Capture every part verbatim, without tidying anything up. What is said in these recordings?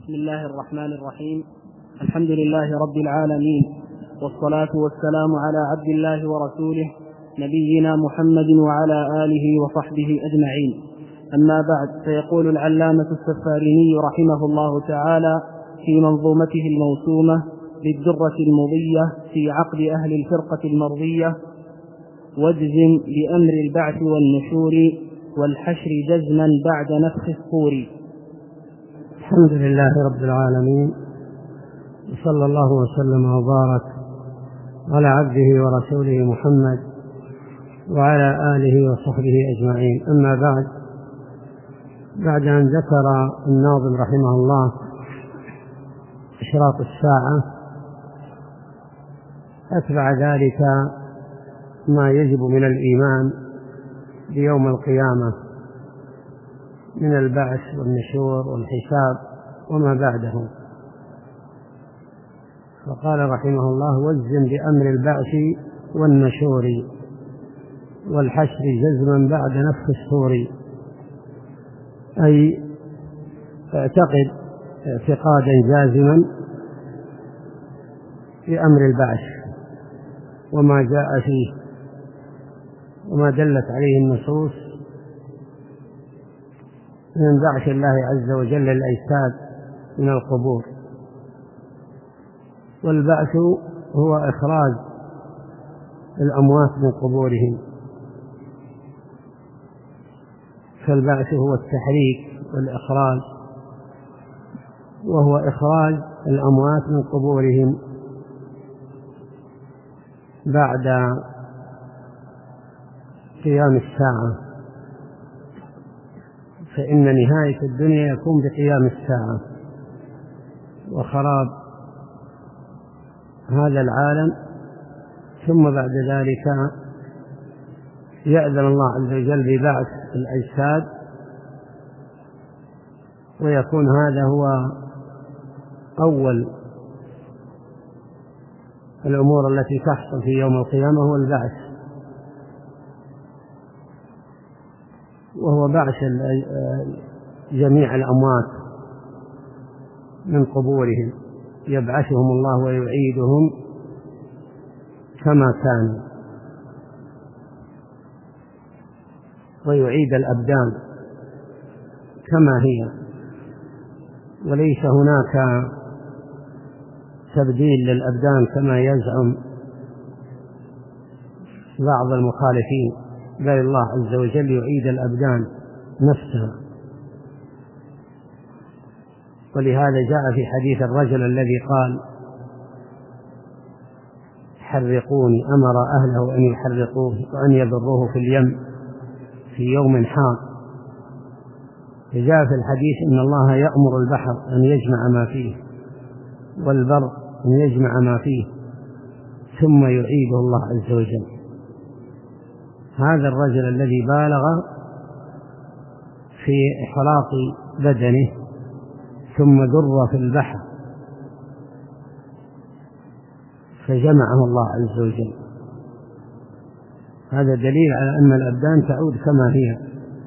بسم الله الرحمن الرحيم. الحمد لله رب العالمين، والصلاة والسلام على عبد الله ورسوله نبينا محمد وعلى آله وصحبه أجمعين. أما بعد، فيقول العلامة السفاريني رحمه الله تعالى في منظومته الموسومة بالدرة المضية في عقد أهل الفرقة المرضية: واجزم بأمر البعث والنشور والحشر جزما بعد نفخ الصور. الحمد لله رب العالمين، وصلى الله وسلم وبارك على عبده ورسوله محمد وعلى آله وصحبه أجمعين. أما بعد، بعد أن ذكر الناظم رحمه الله إشراط الساعة، أتبع ذلك ما يجب من الإيمان بيوم القيامة من البعث والنشور والحساب وما بعده. فقال رحمه الله: واجزم بأمر البعث والنشور والحشر جزما بعد نفخ الصور. أي اعتقد اعتقادا جازما بأمر البعث وما جاء فيه وما دلت عليه النصوص من بعث الله عز وجل الأجساد من القبور. والبعث هو إخراج الأموات من قبورهم، فالبعث هو التحريك والإخراج، وهو إخراج الأموات من قبورهم بعد قيام الساعة، فإن نهاية الدنيا يكون بقيام الساعة وخراب هذا العالم، ثم بعد ذلك يأذن الله عز وجل ببعث الأجساد، ويكون هذا هو أول الأمور التي تحصل في يوم القيامة، هو البعث، وهو بعث جميع الأموات من قبورهم، يبعثهم الله ويعيدهم كما كانوا، ويعيد الأبدان كما هي، وليس هناك تبديل للأبدان كما يزعم بعض المخالفين، بل الله عز وجل يعيد الأبدان نفسها. ولهذا جاء في حديث الرجل الذي قال: حرقوني، أمر أهله أن يحرقوه وأن يذروه في اليم في يوم حار. فجاء في الحديث: إن الله يأمر البحر أن يجمع ما فيه والبر أن يجمع ما فيه ثم يعيده الله عز وجل. هذا الرجل الذي بالغ في إحراق بدنه ثم در في البحر فجمعه الله عز وجل، هذا دليل على أن الأبدان تعود كما هي.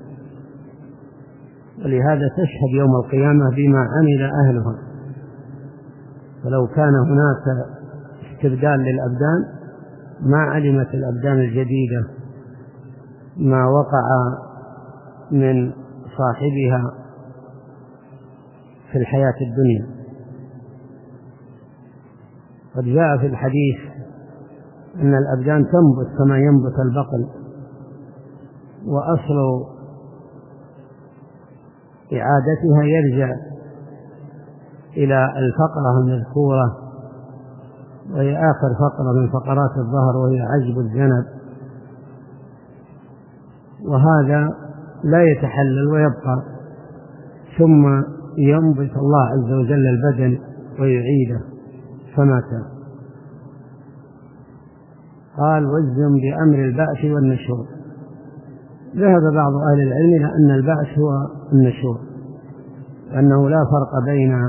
ولهذا تشهد يوم القيامة بما عمل أهلها، فلو كان هناك استبدال للأبدان ما علمت الأبدان الجديدة ما وقع من صاحبها في الحياة الدنيا. قد جاء في الحديث أن الأبدان تنبت كما ينبت البقل، وأصل إعادتها يرجع إلى الفقرة المذكورة، وهي آخر فقرة من فقرات الظهر، وهي عجب الذنب، وهذا لا يتحلل ويبقى، ثم ينبت الله عز وجل البدن ويعيده كما كان. قال: واجزم بأمر البعث والنشور. ذهب بعض أهل العلم إلى أن البعث هو النشور، وأنه لا فرق بين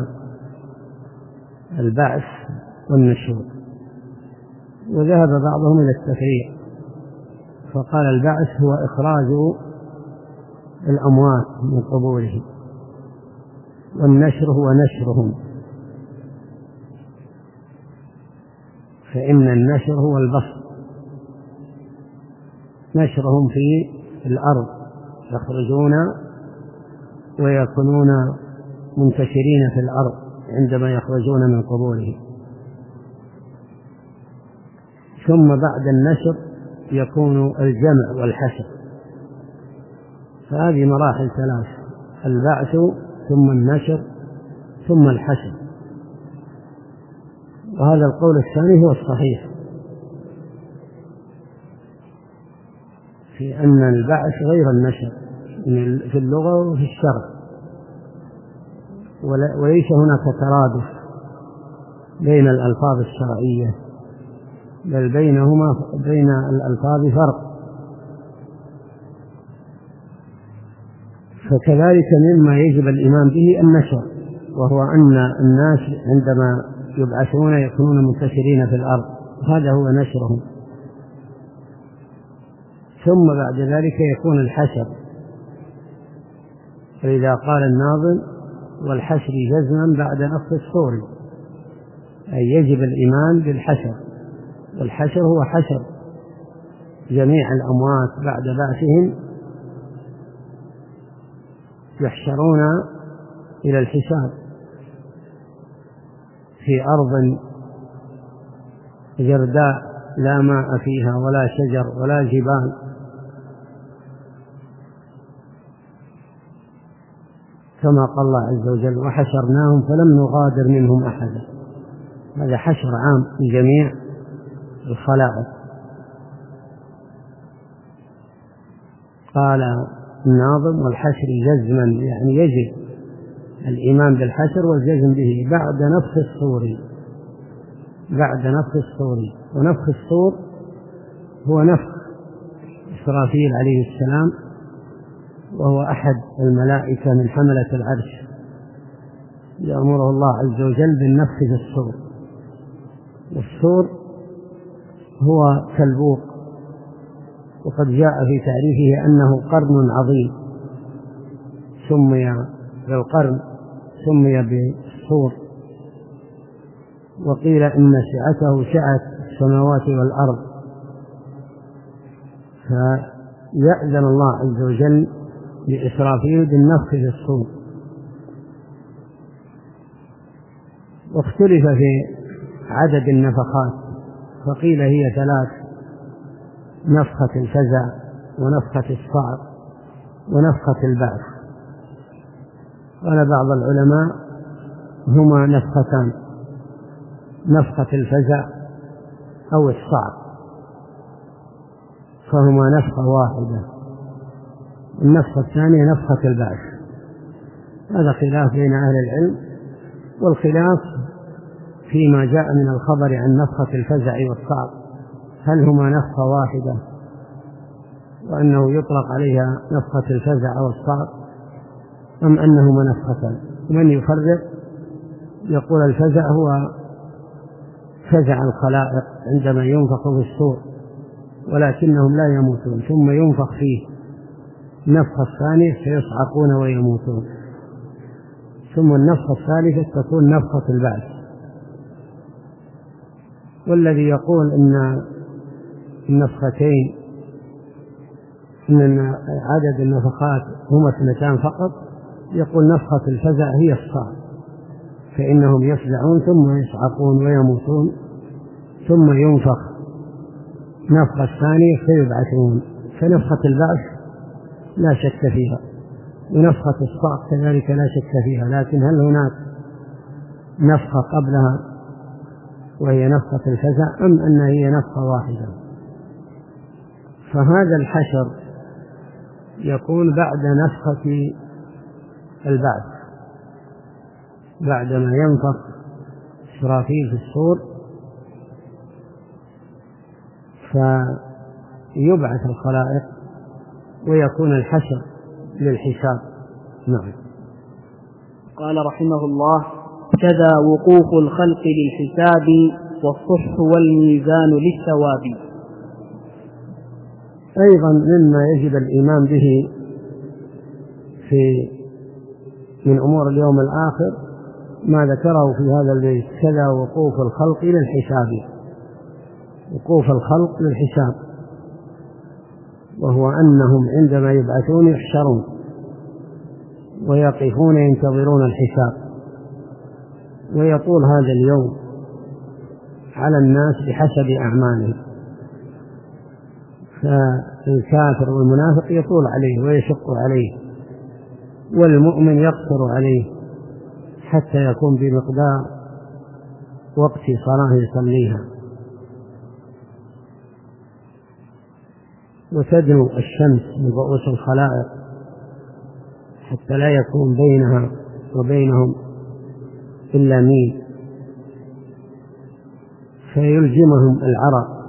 البعث والنشور، وذهب بعضهم إلى التفريق، فقال: البعث هو إخراج الأموات من قبورهم، والنشر هو نشرهم، فإن النشر هو البسط، نشرهم في الأرض، يخرجون ويكونون منتشرين في الأرض عندما يخرجون من قبورهم. ثم بعد النشر يكون الجمع والحشر، فهذه مراحل ثلاث: البعث ثم النشر ثم الحشر. وهذا القول الثاني هو الصحيح في أن البعث غير النشر في اللغة وفي الشرع، وليس هناك ترادف بين الألفاظ الشرعية، بل بينهما بين الألفاظ فرق. فكذلك مما يجب الإيمان به النشر، وهو أن الناس عندما يبعثون يكونون منتشرين في الأرض، هذا هو نشرهم. ثم بعد ذلك يكون الحشر، فإذا قال الناظم: والحشر جزما بعد نفخ الصور، أي يجب الإيمان بالحشر. والحشر هو حشر جميع الأموات بعد بعثهم، يحشرون إلى الحساب في أرض جرداء لا ماء فيها ولا شجر ولا جبال، كما قال الله عز وجل: وحشرناهم فلم نغادر منهم أحدا. هذا حشر عام لجميع الخلائق. قال الناظم: والحشر جزما، يعني يجب الإيمان بالحشر والجزم به بعد نفخ الصور، بعد نفخ الصور. ونفخ الصور هو نفخ إسرافيل عليه السلام، وهو أحد الملائكة من حملة العرش، يأمره الله عز وجل بالنفخ في الصور. والصور هو كالبوق، وقد جاء في تعريفه أنه قرن عظيم، سمي بالقرن، سمي بالصور. وقيل إن سعته سعة السماوات والأرض، فيأذن الله عز وجل لإسرافيل بالنفخ في الصور. واختلف في عدد النفخات، فقيل هي ثلاث: نفخة الفزع، ونفخة الصعق، ونفخة البعث. قال بعض العلماء: هما نفختان، نفخة الفزع أو الصعق، فهما نفخة واحدة. النفخة الثانية نفخة البعث. هذا خلاف بين أهل العلم، والخلاف فيما جاء من الخبر عن نفخة الفزع والصعق، هل هما نفخة واحدة وأنه يطلق عليها نفخة الفزع أو الصعق، أم أنهما نفختان؟ من يفرق يقول الفزع هو فزع الخلائق عندما ينفخ في الصور، ولكنهم لا يموتون، ثم ينفخ فيه النفخة الثانية فيصعقون ويموتون، ثم النفخة الثالثة تكون نفخة البعث. والذي يقول إن النفختين إن عدد النفخات هما اثنتان فقط، يقول نفخة الفزع هي الصعق، فإنهم يفزعون ثم يصعقون ويموتون، ثم ينفخ نفخة الثانية فيبعثون. فنفخة البعث لا شك فيها، ونفخة الصعق كذلك لا شك فيها، لكن هل هناك نفخة قبلها وهي نفخة الفزع، أم أن هي نفخة واحدة؟ فهذا الحشر يكون بعد نفخة البعث، بعدما ينفخ إسرافيل في الصور فيبعث الخلائق ويكون الحشر للحساب. نعم. قال رحمه الله: كذا وقوف الخلق للحساب، والصحف والميزان للثواب. أيضا مما يجب الإيمان به في من أمور اليوم الآخر ما ذكره في هذا البيت: كذا وقوف الخلق للحساب. وقوف الخلق للحساب، وهو أنهم عندما يبعثون يحشرون ويقفون ينتظرون الحساب، ويطول هذا اليوم على الناس بحسب أعمالهم. فالكافر والمنافق يطول عليه ويشق عليه، والمؤمن يقصر عليه حتى يكون بمقدار وقت صلاة يصليها. وتدنو الشمس من رؤوس الخلائق حتى لا يكون بينها وبينهم إلا ميل، فيلجمهم العرق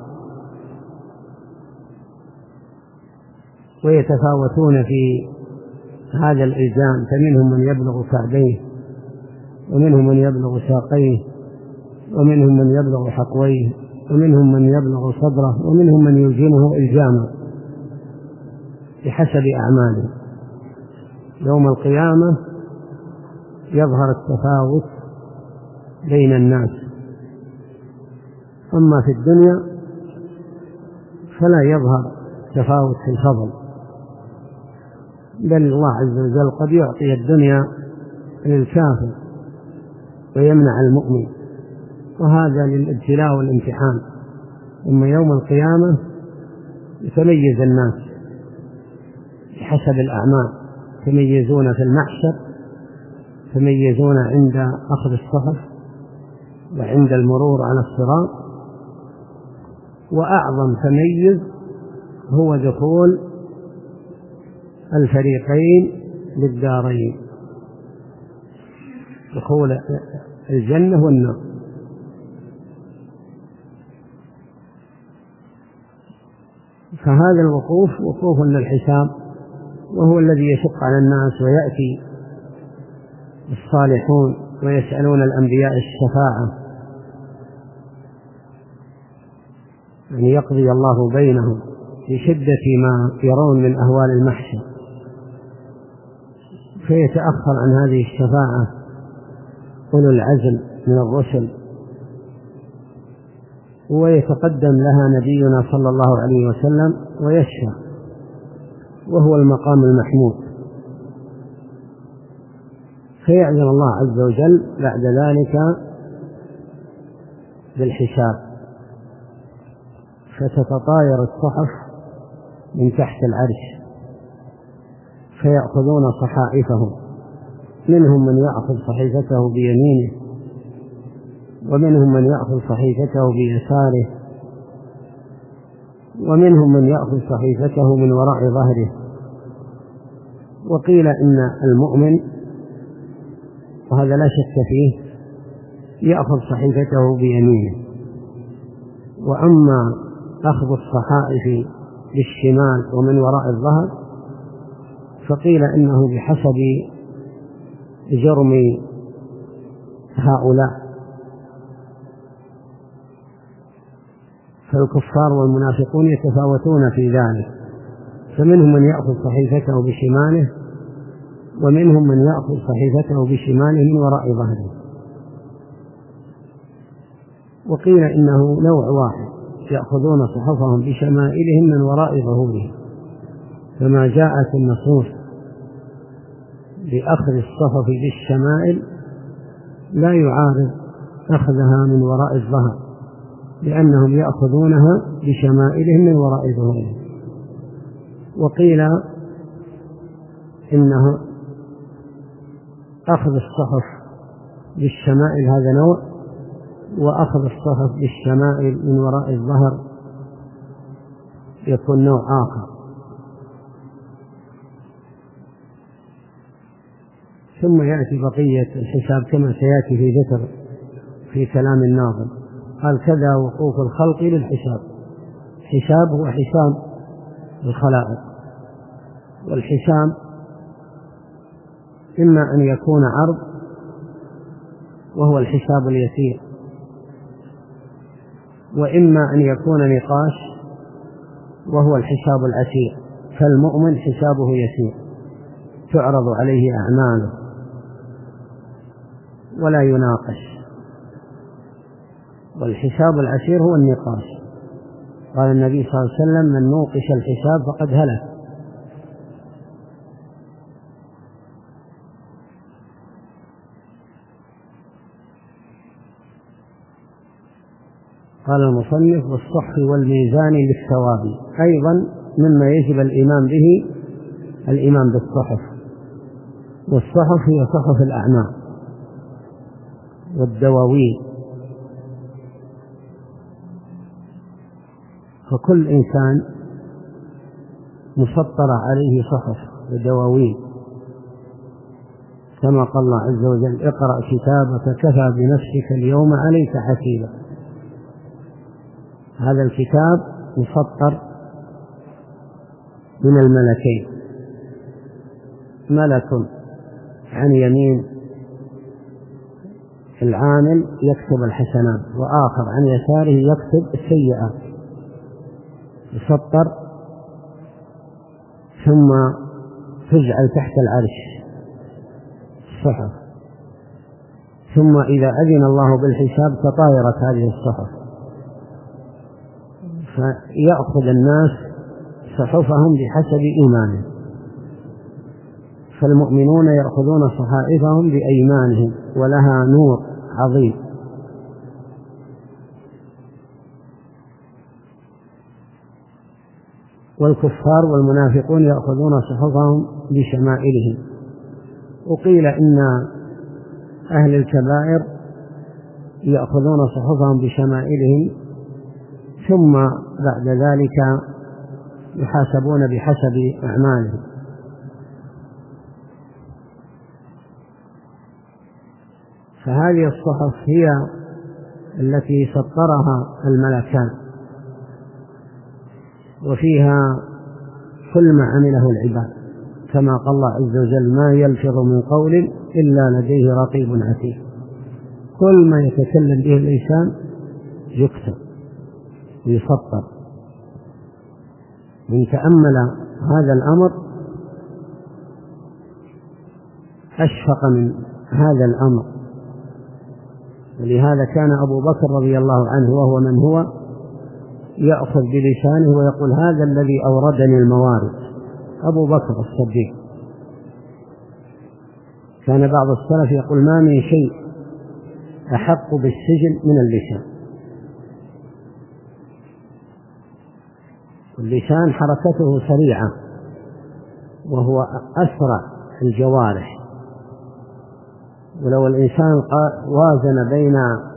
ويتفاوتون في هذا الإلجام، فمنهم من يبلغ كعبيه، ومنهم من يبلغ ساقيه، ومنهم من يبلغ حقويه، ومنهم من يبلغ صدره، ومنهم من يلجمه إلجاما بحسب أعماله. يوم القيامة يظهر التفاوت بين الناس، أما في الدنيا فلا يظهر تفاوت في الفضل، بل الله عز وجل قد يعطي الدنيا للكافر ويمنع المؤمن، وهذا للابتلاء والامتحان. ثم يوم القيامة يتميز الناس بحسب الأعمال، يتميزون في المحشر، يتميزون عند أخذ الصحف وعند المرور على الصراط، وأعظم تميز هو دخول الفريقين للدارين، دخول الجنة والنار. فهذا الوقوف وقوف للحساب، وهو الذي يشق على الناس، ويأتي الصالحون ويسألون الأنبياء الشفاعة، يعني يقضي الله بينهم في شدة ما يرون من أهوال المحشر، فيتأخر عن هذه الشفاعة أولو العزم من الرسل، ويتقدم لها نبينا صلى الله عليه وسلم ويشفع، وهو المقام المحمود. فيعلم الله عز وجل بعد ذلك بالحساب، فتتطاير الصحف من تحت العرش، فيأخذون صحائفهم، منهم من يأخذ صحيفته بيمينه، ومنهم من يأخذ صحيفته بيساره، ومنهم من يأخذ صحيفته من وراء ظهره. وقيل إن المؤمن، وهذا لا شك فيه، يأخذ صحيفته بيمينه، وأما أخذ الصحائف بالشمال ومن وراء الظهر فقيل إنه بحسب جرم هؤلاء. فالكفار والمنافقون يتفاوتون في ذلك، فمنهم من يأخذ صحيفته بشماله، ومنهم من يأخذ صحيفته بشماله من وراء ظهره. وقيل إنه نوع واحد، يأخذون صحفهم بشمائلهم من وراء ظهورهم، فما جاءت النصوص بأخذ الصحف بالشمائل لا يعارض أخذها من وراء الظهر، لأنهم يأخذونها بشمائلهم من وراء ظهورهم. وقيل إنه أخذ الصحف بالشمائل هذا نوع، وأخذ الصحف بالشمائل من وراء الظهر يكون نوع آخر. ثم يأتي بقية الحساب كما سيأتي في ذكر في كلام الناظم. قال: كذا وقوف الخلق للحساب. حساب هو حساب الخلائق، والحساب إما أن يكون عرض وهو الحساب اليسير، وإما أن يكون نقاش وهو الحساب العسير. فالمؤمن حسابه يسير، تعرض عليه أعماله ولا يناقش، والحساب العسير هو النقاش. قال النبي صلى الله عليه وسلم: من نوقش الحساب فقد هلك. قال المصنف: والصحف والميزان للثواب. أيضا مما يجب الإيمان به الإيمان بالصحف، والصحف هي صحف الأعمال والدواوين، فكل إنسان مسطر عليه صحف ودواوين، كما قال الله عز وجل: اقرأ كتابك كفى بنفسك اليوم عليك حسيبا. هذا الكتاب مسطر من الملكين، ملك عن يمين العامل يكتب الحسنات، وآخر عن يساره يكتب السيئات، يسطر ثم تجعل تحت العرش الصحف، ثم إذا أذن الله بالحساب تطايرت هذه الصحف، فيأخذ الناس صحفهم بحسب إيمانهم، فالمؤمنون يأخذون صحائفهم بأيمانهم ولها نور عظيم، والكفار والمنافقون يأخذون صحفهم بشمائلهم. وقيل إن أهل الكبائر يأخذون صحفهم بشمائلهم، ثم بعد ذلك يحاسبون بحسب أعمالهم. فهذه الصحف هي التي سطرها الملكان، وفيها كل ما عمله العباد، كما قال الله عز وجل: ما يلفظ من قول إلا لديه رقيب عتيد. كل ما يتكلم به الإنسان يكتب ويسطر. من تأمل هذا الأمر أشفق من هذا الأمر، ولهذا كان أبو بكر رضي الله عنه وهو من هو يأخذ بلسانه ويقول: هذا الذي أوردني الموارد. أبو بكر الصديق كان بعض السلف يقول: ما من شيء أحق بالسجن من اللسان. اللسان حركته سريعة، وهو أسرع الجوارح، ولو الإنسان وازن بين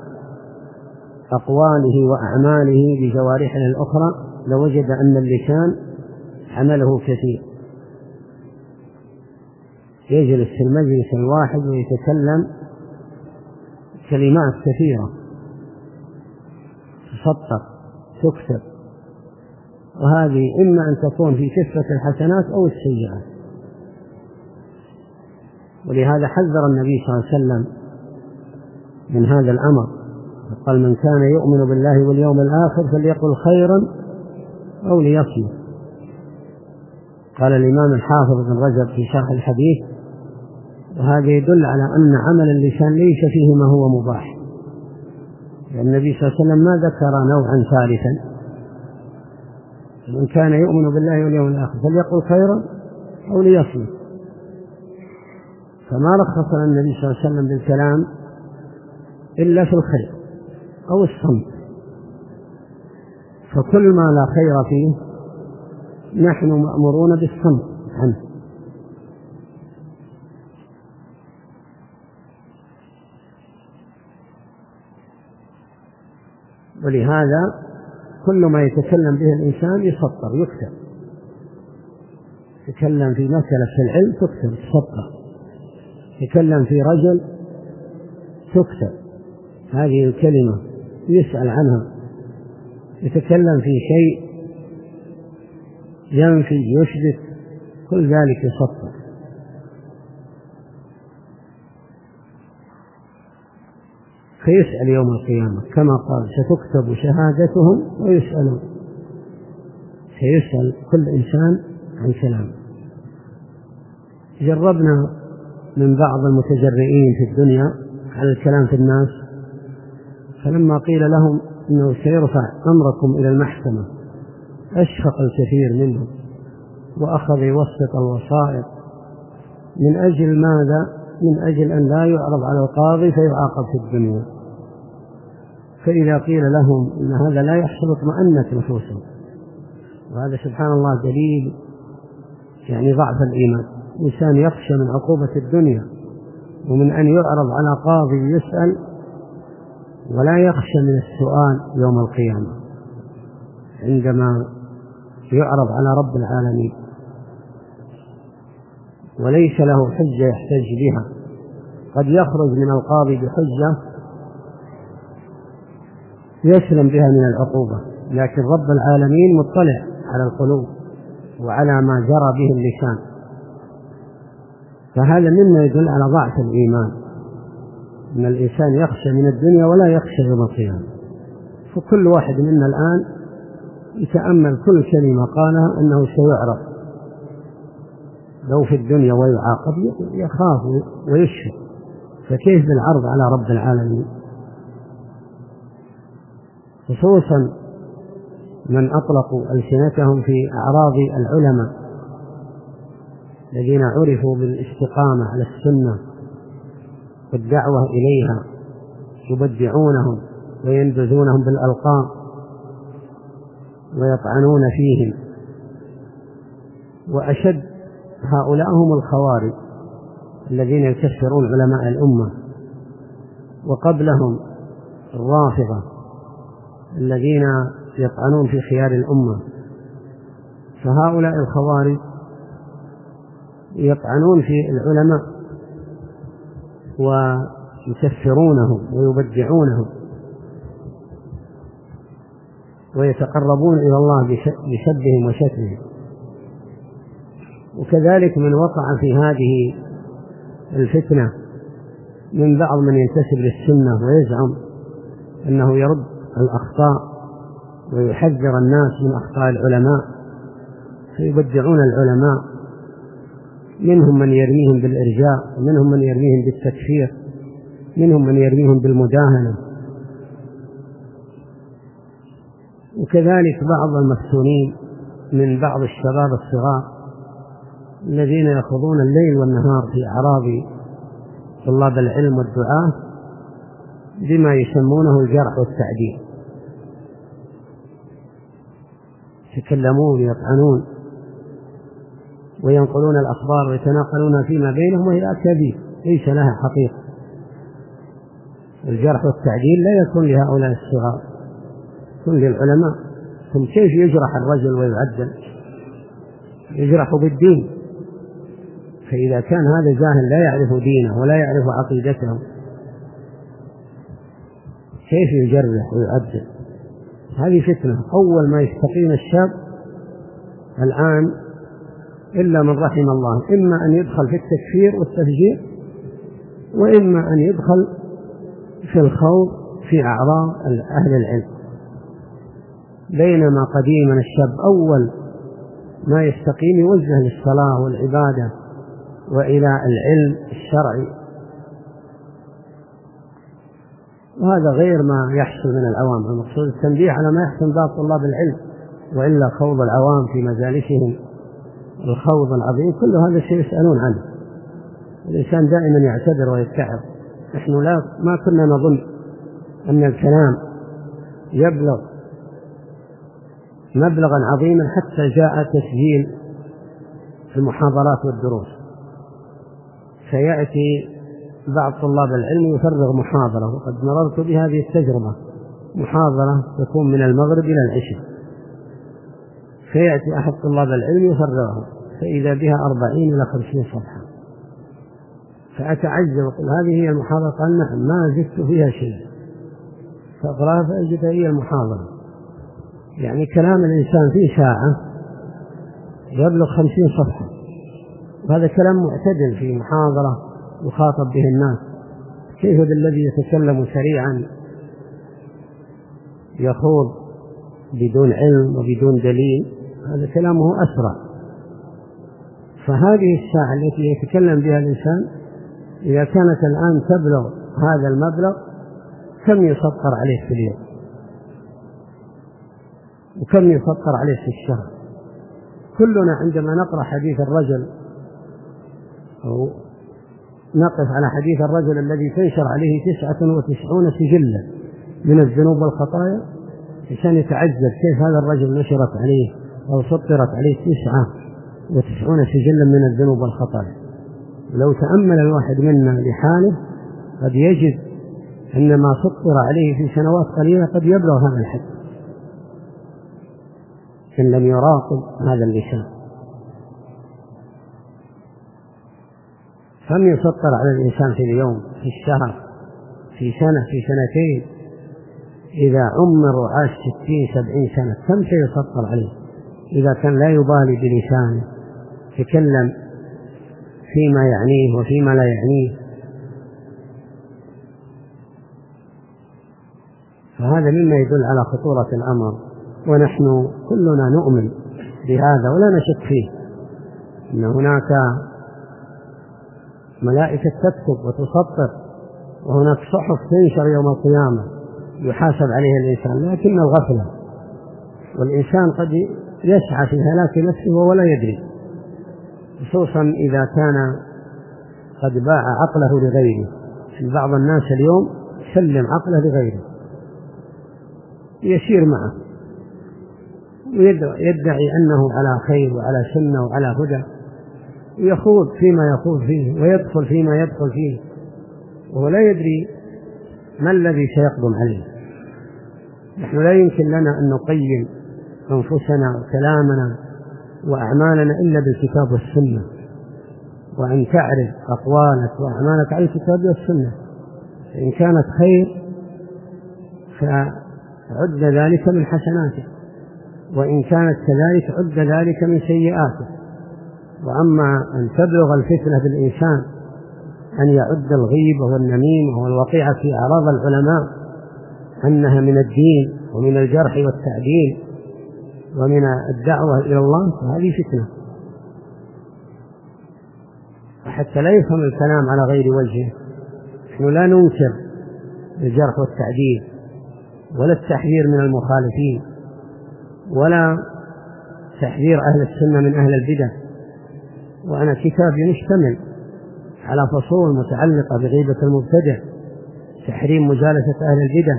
أقواله وأعماله بجوارحه الأخرى لوجد أن اللسان عمله كثير. يجلس في المجلس الواحد ويتكلم كلمات كثيرة تسطر تكتب، وهذه إما أن تكون في كفة الحسنات أو السيئات. ولهذا حذر النبي صلى الله عليه وسلم من هذا الأمر، قال: من كان يؤمن بالله واليوم الآخر فليقل خيرا أو ليصمت. قال الإمام الحافظ بن رجب في شرح الحديث: وهذا يدل على أن عمل اللسان ليس فيه ما هو مباح، لأن النبي صلى الله عليه وسلم ما ذكر نوعا ثالثا. من كان يؤمن بالله واليوم الآخر فليقل خيرا أو ليصمت، فما رخص النبي صلى الله عليه وسلم بالكلام إلا في الخير أو الصمت. فكل ما لا خير فيه نحن مأمورون بالصمت عنه. ولهذا كل ما يتكلم به الإنسان يسطر يكتب. يتكلم في مسألة في العلم تكتب تسطر، يتكلم في رجل تكتب هذه الكلمة يسأل عنها، يتكلم في شيء ينفي يثبت كل ذلك يسطر. فيسأل يوم القيامة كما قال: ستكتب شهادتهم ويسألون. سيسأل كل إنسان عن كلامه. جربنا من بعض المتجرئين في الدنيا على الكلام في الناس. فلما قيل لهم إنه سيرفع أمركم إلى المحكمة أشفق الكثير منهم وأخذ يوسط الوسائط. من أجل ماذا؟ من أجل أن لا يعرض على القاضي فيعاقب في الدنيا. فإذا قيل لهم إن هذا لا يحصل اطمأنت نفوسهم. وهذا سبحان الله دليل يعني ضعف الإيمان. الإنسان يخشى من عقوبة الدنيا ومن أن يعرض على قاضي يسأل، ولا يخشى من السؤال يوم القيامة عندما يعرض على رب العالمين وليس له حجة يحتج بها. قد يخرج من القاضي بحجة يسلم بها من العقوبة، لكن رب العالمين مطلع على القلوب وعلى ما جرى به اللسان. فهذا مما يدل على ضعف الإيمان، أن الإنسان يخشى من الدنيا ولا يخشى يوم القيامة. فكل واحد منا الآن يتأمل كل كلمة قالها أنه سيعرف لو في الدنيا ويعاقب يخاف ويشفق، فكيف بالعرض على رب العالمين؟ خصوصا من أطلقوا ألسنتهم في أعراض العلماء الذين عرفوا بالاستقامة على السنة والدعوة إليها، يبدعونهم وينبذونهم بالألقاب ويطعنون فيهم. وأشد هؤلاء هم الخوارج الذين يكفرون علماء الأمة، وقبلهم الرافضة الذين يطعنون في خيار الأمة. فهؤلاء الخوارج يطعنون في العلماء ويكفرونهم ويبدعونهم ويتقربون إلى الله بسبهم وشتمهم. وكذلك من وقع في هذه الفتنة من بعض من ينتسب للسنة ويزعم أنه يرد الأخطاء ويحذر الناس من أخطاء العلماء، فيبدعون العلماء. منهم من يرميهم بالإرجاء، ومنهم من يرميهم بالتكفير، منهم من يرميهم بالمداهنة. وكذلك بعض المفتونين من بعض الشباب الصغار الذين يخوضون الليل والنهار في أعراض طلاب العلم والدعاة بما يسمونه الجرح والتعديل، يتكلمون ويطعنون وينقلون الأخبار ويتناقلون فيما بينهم وهي أكاذيب ليس لها حقيقة. الجرح والتعديل لا يكون لهؤلاء الصغار، يكون للعلماء. ثم كيف يجرح الرجل ويعدل؟ يجرح بالدين. فإذا كان هذا جاهل لا يعرف دينه ولا يعرف عقيدته كيف يجرح ويعدل؟ هذه فتنة. أول ما يستقيم الشاب الآن إلا من رحم الله، إما أن يدخل في التكفير والتفجير، وإما أن يدخل في الخوض في أعراض أهل العلم. بينما قديما الشاب أول ما يستقيم يوجه للصلاة والعبادة وإلى العلم الشرعي، وهذا غير ما يحصل من العوام. المقصود التنبيه على ما يحصل بعض طلاب العلم، وإلا خوض العوام في مجالسهم الخوض العظيم كل هذا شيء يسألون عنه. الإنسان دائما يعتذر ويتعب. نحن لا ما كنا نظن أن الكلام يبلغ مبلغا عظيما حتى جاء تسجيل المحاضرات والدروس، فيأتي بعض طلاب العلم يفرغ محاضرة، وقد مررت بهذه التجربة. محاضرة تكون من المغرب إلى العشاء، فيأتي أحد طلاب العلم يفرغها فإذا بها أربعين إلى خمسين صفحة، فأتعجب وقل هذه هي المحاضرة؟ قال نعم، ما زدت فيها شيء. فأقرأها فأجد هي المحاضرة. يعني كلام الإنسان في ساعة يبلغ خمسين صفحة، وهذا كلام معتدل في محاضرة يخاطب به الناس. كيف بالذي يتكلم سريعا يخوض بدون علم وبدون دليل؟ هذا كلامه أسرع. فهذه الساعة التي يتكلم بها الإنسان إذا كانت الآن تبلغ هذا المبلغ كم يسطر عليه في اليوم وكم يسطر عليه في الشهر. كلنا عندما نقرأ حديث الرجل أو نقف على حديث الرجل الذي تنشر عليه تسعة وتسعون سجلا من الذنوب والخطايا عشان يتعجب كيف هذا الرجل نشرت عليه أو سطرت عليه تسعة وتسعون سجلا من الذنوب والخطايا. لو تأمل الواحد منا لحاله قد يجد أن ما سطر عليه في سنوات قليلة قد يبلغ هذا الحد إن لم يراقب هذا اللسان. كم يسطر على الإنسان في اليوم، في الشهر، في سنة، في سنتين؟ إذا عمر وعاش ستين سبعين سنة كم سيسطر عليه إذا كان لا يبالي بلسانه، يتكلم فيما يعنيه وفيما لا يعنيه. فهذا مما يدل على خطورة الأمر، ونحن كلنا نؤمن بهذا ولا نشك فيه أن هناك ملائكة تكتب وتسطر وهناك صحف تنشر يوم القيامة يحاسب عليها الإنسان، لكن الغفلة، والإنسان قد يسعى في هلاك نفسه ولا يدري، خصوصا إذا كان قد باع عقله لغيره. بعض الناس اليوم سلم عقله لغيره يسير معه ويدعي أنه على خير وعلى سنة وعلى هدى، ويخوض فيما يخوض فيه ويدخل فيما يدخل فيه وهو لا يدري ما الذي سيقدم عليه. نحن لا يمكن لنا أن نقيم أنفسنا وكلامنا وأعمالنا إلا بالكتاب والسنة، وأن تعرف أقوالك وأعمالك على الكتاب والسنة، فإن كانت خير فعد ذلك من حسناتك، وإن كانت كذلك عد ذلك من سيئاتك. وأما أن تبلغ الفتنة بالإنسان أن يعد الغيبة والنميمة والوقيعة في أعراض العلماء أنها من الدين ومن الجرح والتعديل ومن الدعوة إلى الله، فهذه فتنة. وحتى لا يفهم الكلام على غير وجهه، نحن لا ننكر الجرح والتعديل ولا التحذير من المخالفين ولا تحذير أهل السنة من أهل البدع. وأنا كتابي مشتمل على فصول متعلقة بغيبة المبتدع، تحريم مجالسة أهل البدع،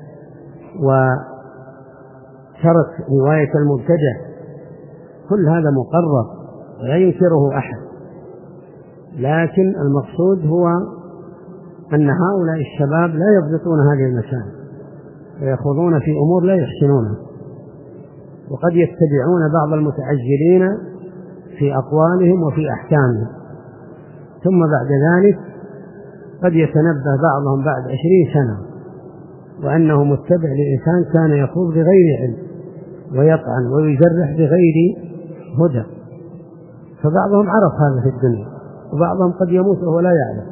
وترك رواية المبتدع. كل هذا مقرر لا ينكره أحد، لكن المقصود هو أن هؤلاء الشباب لا يضبطون هذه المسائل ويخوضون في أمور لا يحسنونها، وقد يتبعون بعض المتعجلين في أقوالهم وفي أحكامهم، ثم بعد ذلك قد يتنبه بعضهم بعد عشرين سنة وأنه متبع لإنسان كان يخوض بغير علم ويطعن ويجرح بغير هدى. فبعضهم عرف هذا في الدنيا وبعضهم قد يموت وهو لا يعلم.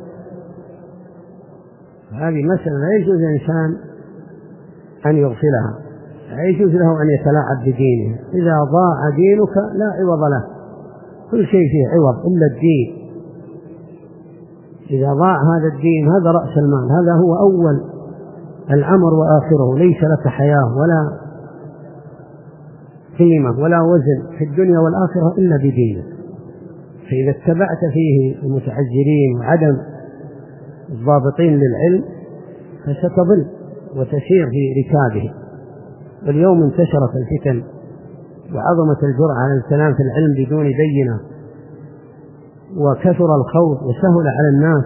هذه مسألة لا يجوز للإنسان أن يغفلها، لا يجوز له أن يتلاعب بدينه. إذا ضاع دينك لا عوض له، كل شيء فيه عوض إلا الدين. إذا ضاع هذا الدين هذا رأس المال، هذا هو أول الأمر وآخره، ليس لك حياة ولا قيمة ولا وزن في الدنيا والآخرة إلا بدينك. فإذا اتبعت فيه المتعجلين وعدم الضابطين للعلم فستضل وتسير في ركابه. واليوم انتشرت الفتن وعظمت الجرأة على الكلام في العلم بدون بينة، وكثر الخوض وسهل على الناس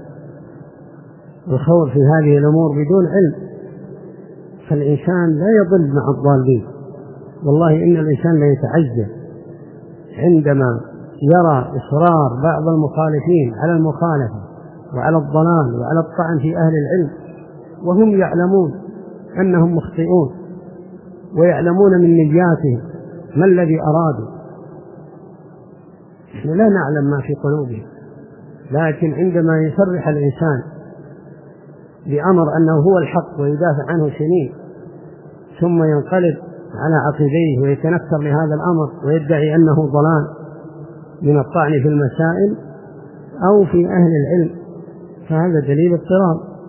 الخوض في هذه الأمور بدون علم، فالإنسان لا يضل مع الضالين. والله إن الإنسان لا يتعجب عندما يرى إصرار بعض المخالفين على المخالفة وعلى الضلال وعلى الطعن في أهل العلم وهم يعلمون أنهم مخطئون ويعلمون من نياتهم ما الذي أرادوا. نحن لا نعلم ما في قلوبهم، لكن عندما يصرح الإنسان بأمر أنه هو الحق ويدافع عنه سنين ثم ينقلب على عقبيه ويتنكر لهذا الأمر ويدعي أنه ضلال من الطعن في المسائل أو في أهل العلم، فهذا دليل اضطراب.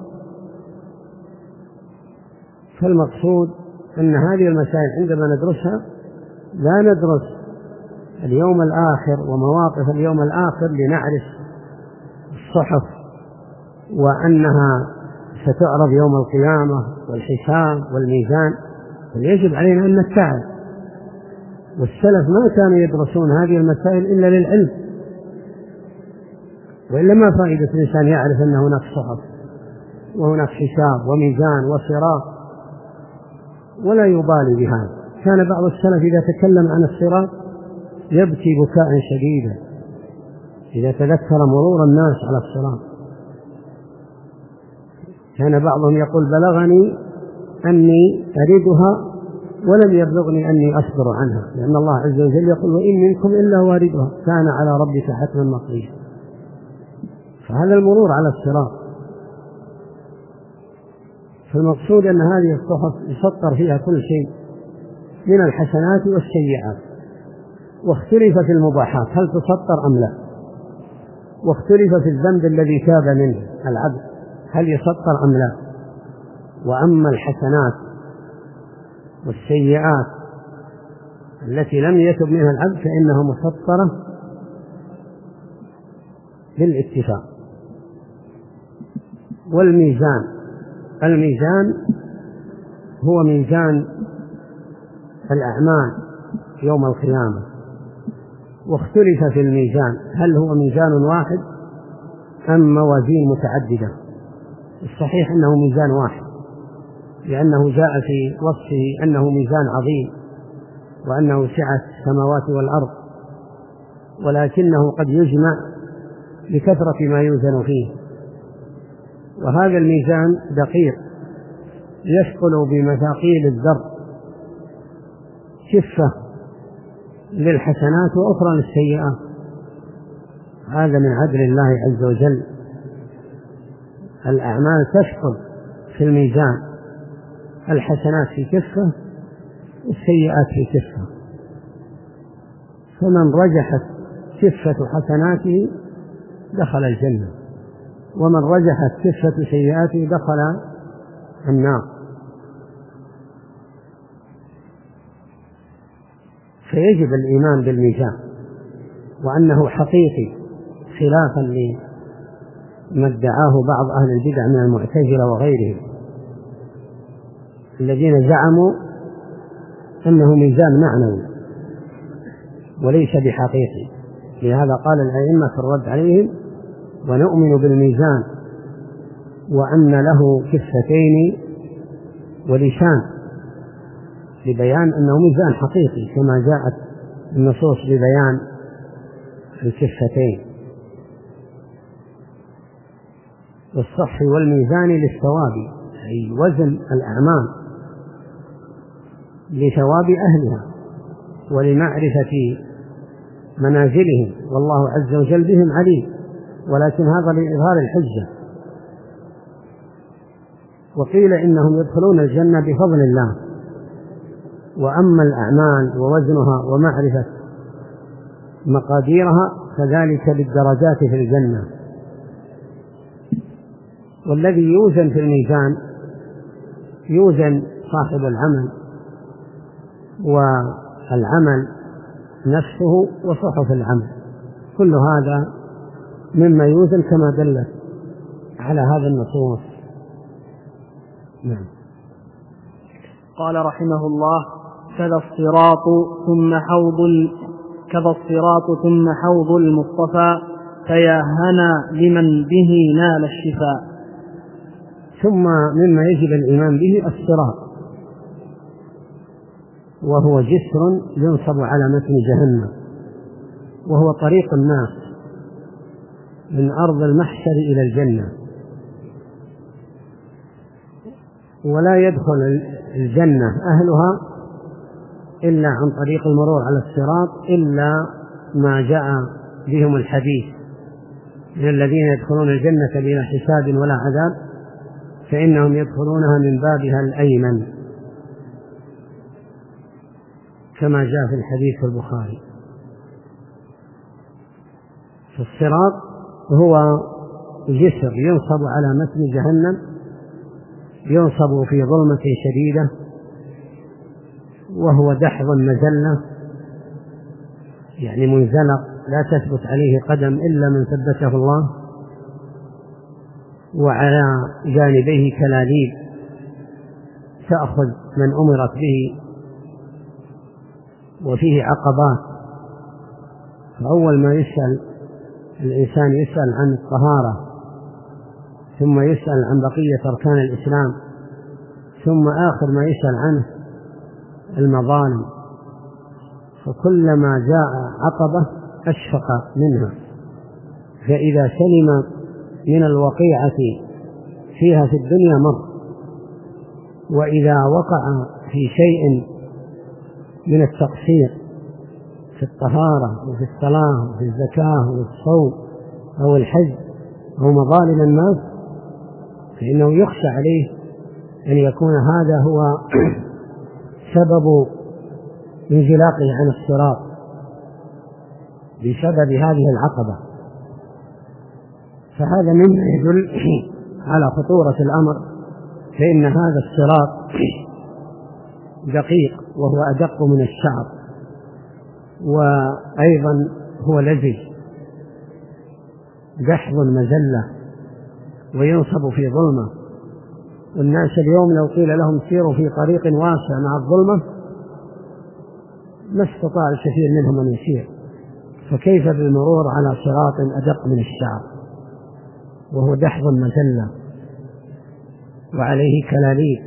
فالمقصود أن هذه المسائل عندما ندرسها لا ندرس اليوم الآخر ومواقف اليوم الآخر لنعرف الصحف وأنها ستعرض يوم القيامة والحساب والميزان، فيجب علينا أن نتعب. والسلف ما كانوا يدرسون هذه المسائل إلا للعلم، وإلا ما فائدة الإنسان يعرف أن هناك صحف وهناك حساب وميزان وصراط ولا يبالي بهذا. كان بعض السلف إذا تكلم عن الصراط يبكي بكاء شديدا إذا تذكر مرور الناس على الصراط. كان بعضهم يقول بلغني أني أردها ولم يبلغني أني أصبر عنها، لأن الله عز وجل يقول وإن منكم إلا واردها كان على ربك حتما مقضيا. فهذا المرور على الصراط. فالمقصود أن هذه الصحف يسطر فيها كل شيء من الحسنات والسيئات، واختلف في المباحات هل تسطر أم لا، واختلف في الذنب الذي تاب منه العبد هل يسطر أم لا. وأما الحسنات والسيئات التي لم يتب منها العبد فإنها مسطرة بالاتفاق. والميزان، الميزان هو ميزان الأعمال يوم القيامة، واختلف في الميزان هل هو ميزان واحد أم موازين متعددة. الصحيح أنه ميزان واحد، لأنه جاء في وصفه أنه ميزان عظيم وأنه سعة السماوات والأرض، ولكنه قد يجمع لكثرة ما يوزن فيه. وهذا الميزان دقيق يثقل بمثاقيل الذر، كفة للحسنات وأخرى للسيئات. هذا من عدل الله عز وجل. الأعمال تثقل في الميزان، الحسنات في كفة والسيئات في كفة، فمن رجحت كفة حسناته دخل الجنة، ومن رجحت كفة سيئاته دخل النار. فيجب الإيمان بالميزان وأنه حقيقي، خلافا لما ادعاه بعض أهل البدع من المعتزلة وغيرهم الذين زعموا أنه ميزان معنوي وليس بحقيقي. لهذا قال الأئمة في الرد عليهم ونؤمن بالميزان وأن له كفتين ولسان، لبيان أنه ميزان حقيقي كما جاءت النصوص ببيان الكفتين. والصح والميزان للثواب، أي وزن الأعمال لثواب أهلها ولمعرفة منازلهم، والله عز وجل بهم عليم، ولكن هذا لإظهار الحجة. وقيل إنهم يدخلون الجنة بفضل الله. وأما الأعمال ووزنها ومعرفة مقاديرها فذلك بالدرجات في الجنة. والذي يوزن في الميزان يوزن صاحب العمل والعمل نفسه وصحف العمل، كل هذا مما يوزن كما دلت على هذا النصوص. نعم. قال رحمه الله: كذا الصراط ثم حوض كذا الصراط ثم حوض المصطفى فيا هنا لمن به نال الشفاء. ثم مما يجب الإيمان به الصراط، وهو جسر ينصب على متن جهنم، وهو طريق الناس من أرض المحشر إلى الجنة، ولا يدخل الجنة أهلها إلا عن طريق المرور على الصراط، إلا ما جاء بهم الحديث من الذين يدخلون الجنة بلا حساب ولا عذاب فإنهم يدخلونها من بابها الأيمن، كما جاء في الحديث البخاري. فالصراط هو جسر ينصب على متن جهنم ينصب في ظلمة شديدة، وهو دحض مزلة، يعني منزلق لا تثبت عليه قدم إلا من ثبته الله، وعلى جانبيه كلاليب تأخذ من أمرت به، وفيه عقبات. فأول ما يسأل الإنسان يسأل عن الطهارة، ثم يسأل عن بقية أركان الإسلام، ثم آخر ما يسأل عنه المظالم. فكلما جاء عقبة أشفق منها، فإذا سلم من الوقيعة فيها في الدنيا مر، وإذا وقع في شيء من التقصير في الطهارة وفي الصلاة وفي الزكاة والصوم أو الحج أو مظالم الناس، فإنه يخشى عليه أن يكون هذا هو سبب انزلاقه عن الصراط بسبب هذه العقبة. فهذا مما يدل على خطورة الأمر، فإن هذا الصراط دقيق وهو أدق من الشعر، وأيضا هو لزج دحض مزلة وينصب في ظلمة. والناس اليوم لو قيل لهم سيروا في طريق واسع مع الظلمة ما استطاع الكثير منهم أن يسير، فكيف بالمرور على صراط أدق من الشعر وهو دحض مزلة وعليه كلاليب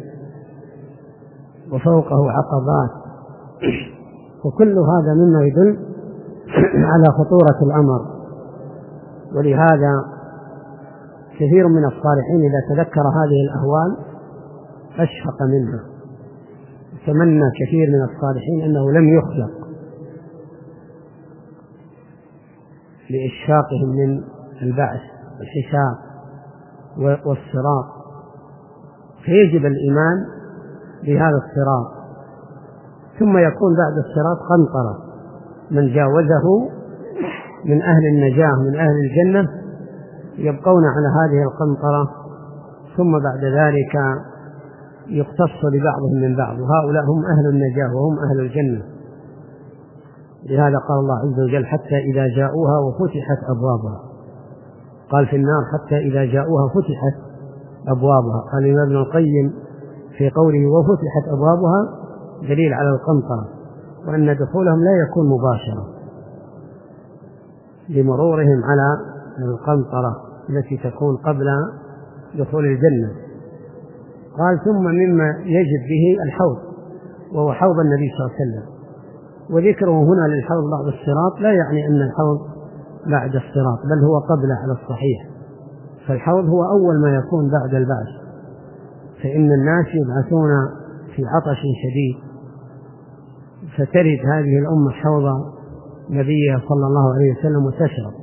وفوقه عقبات. وكل هذا مما يدل على خطورة الأمر. ولهذا كثير من الصالحين إذا تذكر هذه الأهوال أشفق منها. تمنى كثير من الصالحين أنه لم يخلق لإشفاقهم من البعث والحساب والصراط. فيجب الإيمان بهذا الصراط، ثم يكون بعد الصراط قنطرة، من جاوزه من أهل النجاة من أهل الجنة يبقون على هذه القنطرة، ثم بعد ذلك يقتص لبعضهم من بعض، وهؤلاء هم أهل النجاة وهم أهل الجنة. لهذا قال الله عز وجل: حتى إذا جاءوها وفتحت أبوابها. قال في النار: حتى إذا جاءوها فتحت أبوابها. قال الإمام ابن القيم في قوله وفتحت أبوابها دليل على القنطرة، وأن دخولهم لا يكون مباشرة لمرورهم على القنطرة التي تكون قبل دخول الجنة. قال: ثم مما يجب به الحوض، وهو حوض النبي صلى الله عليه وسلم. وذكره هنا للحوض بعد الصراط لا يعني أن الحوض بعد الصراط، بل هو قبله على الصحيح. فالحوض هو أول ما يكون بعد البعث، فإن الناس يبعثون في عطش شديد، فترد هذه الأمة حوض نبيها صلى الله عليه وسلم وتشرب.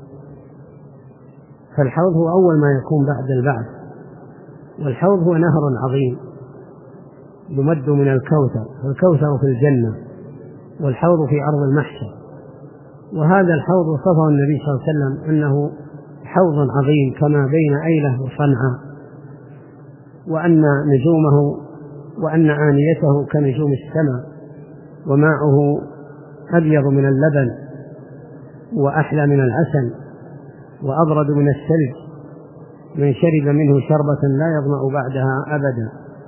فالحوض هو أول ما يكون بعد البعث. والحوض هو نهر عظيم يمد من الكوثر، والكوثر في الجنة، والحوض في أرض المحشر. وهذا الحوض وصفه النبي صلى الله عليه وسلم أنه حوض عظيم كما بين أيلة وصنعاء، وأن نجومه وأن آنيته كنجوم السماء، وماؤه أبيض من اللبن وأحلى من العسل وأبرد من الثلج، من شرب منه شربة لا يظمأ بعدها أبدا.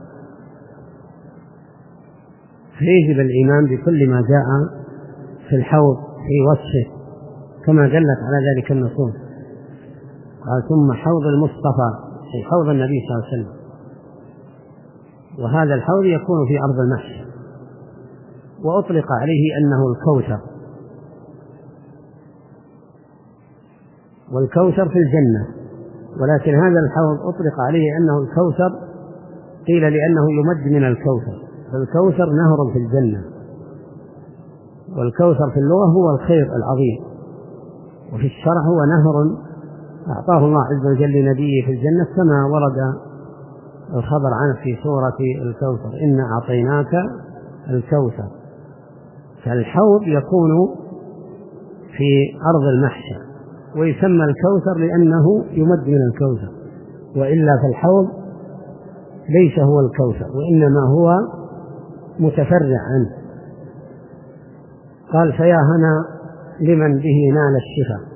فيجب الإيمان بكل ما جاء في الحوض في وصفه كما دلت على ذلك النصوص. قال: ثم حوض المصطفى، أي حوض النبي صلى الله عليه وسلم. وهذا الحوض يكون في أرض المحشر، وأطلق عليه أنه الكوثر، والكوثر في الجنة. ولكن هذا الحوض أطلق عليه أنه الكوثر قيل لأنه يمد من الكوثر، فالكوثر نهر في الجنة، والكوثر في اللغة هو الخير العظيم، وفي الشرع هو نهر أعطاه الله عز وجل لنبيه في الجنة، كما ورد الخبر عنه في سورة الكوثر: إنا أعطيناك الكوثر. فالحوض يكون في أرض المحشر، ويسمى الكوثر لأنه يمد من الكوثر، وإلا فالحوض ليس هو الكوثر، وإنما هو متفرع عنه. قال فيا هنا لمن به نال الشفاء.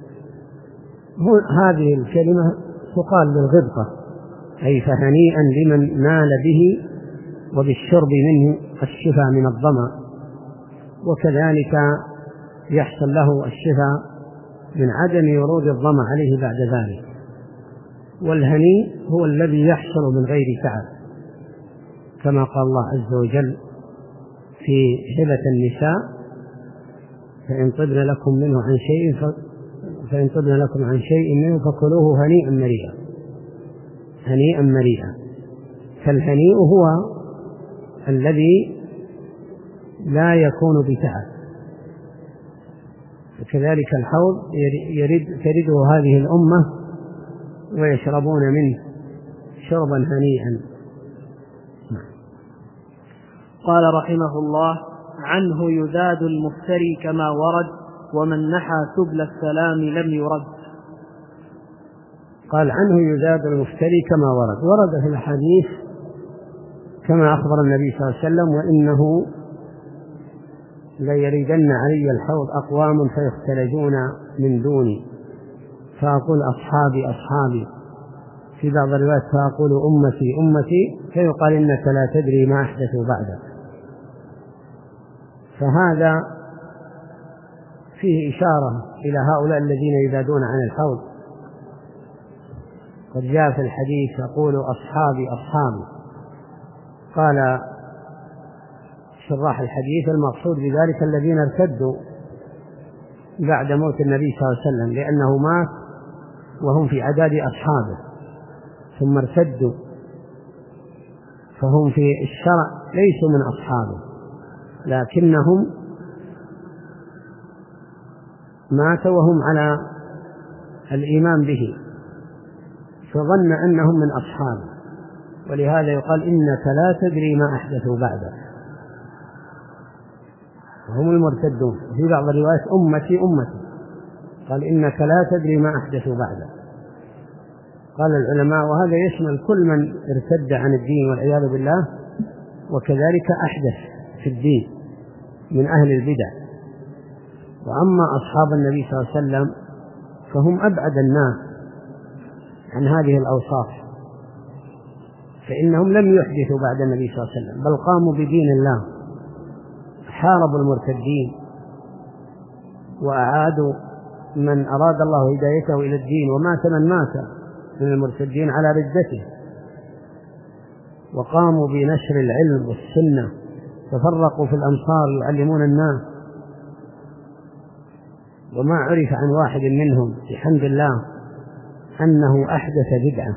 هذه الكلمة تقال للغبطة، أي فهنيئا لمن نال به وبالشرب منه الشفاء من الظمأ، وكذلك يحصل له الشفاء من عدم ورود الظمأ عليه بعد ذلك. والهنيء هو الذي يحصل من غير تعب، كما قال الله عز وجل في هبة النساء فإن طبن لكم منه عن شيء فإن طبن لكم عن شيء منه فكلوه هنيئا مريئا. هنيئا مريئا، فالهنيء هو الذي لا يكون بتعب. وكذلك الحوض يرد ترده هذه الأمة ويشربون منه شربا هنيئا. قال رحمه الله: عنه يذاد المفتري كما ورد، ومن نحى سبل السلام لم يرد. قال عنه يذاد المفتري كما ورد، ورد في الحديث كما أخبر النبي صلى الله عليه وسلم: وإنه ليردن علي الحوض أقوام فيختلجون من دوني، فأقول أصحابي أصحابي، في بعض الروايات فأقول أمتي أمتي، فيقال إنك لا تدري ما أحدثوا بعدك. فهذا فيه إشارة إلى هؤلاء الذين يذادون عن الحوض. قد جاء في الحديث يقول أصحابي أصحابي. قال شراح الحديث: المقصود بذلك الذين ارتدوا بعد موت النبي صلى الله عليه وسلم، لأنه مات وهم في عداد أصحابه ثم ارتدوا، فهم في الشرع ليسوا من أصحابه، لكنهم ماتوا وهم على الإيمان به، فظن أنهم من أصحابه، ولهذا يقال إنك لا تدري ما أحدثوا بعدك، هم المرتدون. في بعض الروايات أمتي أمتي، قال إنك لا تدري ما أحدثوا بعدك. قال العلماء وهذا يشمل كل من ارتد عن الدين والعياذ بالله، وكذلك أحدث في الدين من أهل البدع. وأما أصحاب النبي صلى الله عليه وسلم فهم أبعد الناس عن هذه الأوصاف، فإنهم لم يحدثوا بعد النبي صلى الله عليه وسلم، بل قاموا بدين الله، حاربوا المرتدين وأعادوا من أراد الله هدايته إلى الدين، ومات من مات من المرتدين على ردته، وقاموا بنشر العلم والسنة، تفرقوا في الأمصار يعلمون الناس. وما عرف عن واحد منهم بحمد الله أنه أحدث بدعة،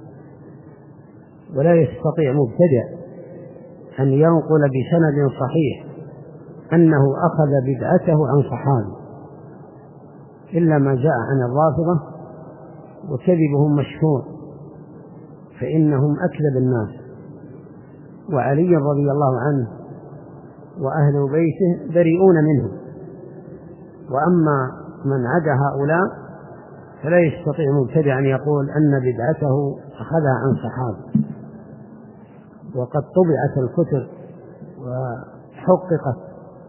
ولا يستطيع مبتدع أن ينقل بسند صحيح أنه أخذ بدعته عن صحابي، إلا ما جاء عن الرافضة، وكذبهم مشهور، فإنهم أكذب الناس. وعلي رضي الله عنه وأهل بيته بريئون منه، وأما من عدا هؤلاء فلا يستطيع مبتدع أن يقول أن بدعته أخذها عن صحابة. وقد طبعت الكتب وحققت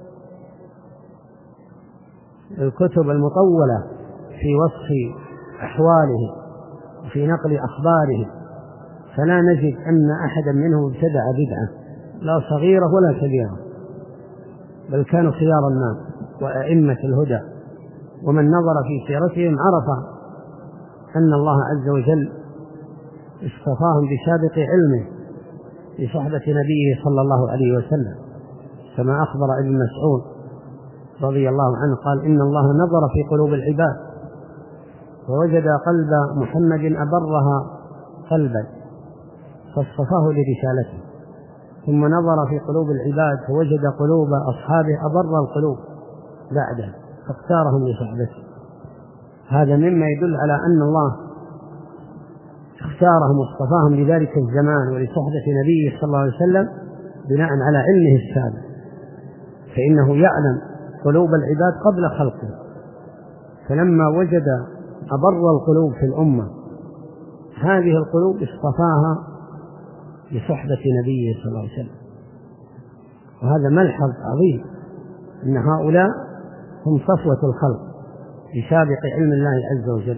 الكتب المطولة في وصف أحواله وفي نقل أخباره، فلا نجد أن أحدا منهم ابتدع بدعة لا صغيرة ولا كبيرة، بل كانوا خيار الناس وأئمة الهدى، ومن نظر في سيرتهم عرف أن الله عز وجل اصطفاهم بسابق علمه لصحبة نبيه صلى الله عليه وسلم، كما أخبر ابن مسعود رضي الله عنه قال: إن الله نظر في قلوب العباد فوجد قلب محمد أبرها قلبا فاصطفاه لرسالته، ثم نظر في قلوب العباد فوجد قلوب أصحابه أبر القلوب بعده فاختارهم لصحبته. هذا مما يدل على أن الله اختارهم واصطفاهم لذلك الزمان ولصحبة نبيه صلى الله عليه وسلم بناء على علمه السابق، فإنه يعلم قلوب العباد قبل خلقه، فلما وجد أبر القلوب في الأمة هذه القلوب اصطفاها بصحبة نبيه صلى الله عليه وسلم. وهذا ملحظ عظيم أن هؤلاء هم صفوة الخلق بسابق علم الله عز وجل،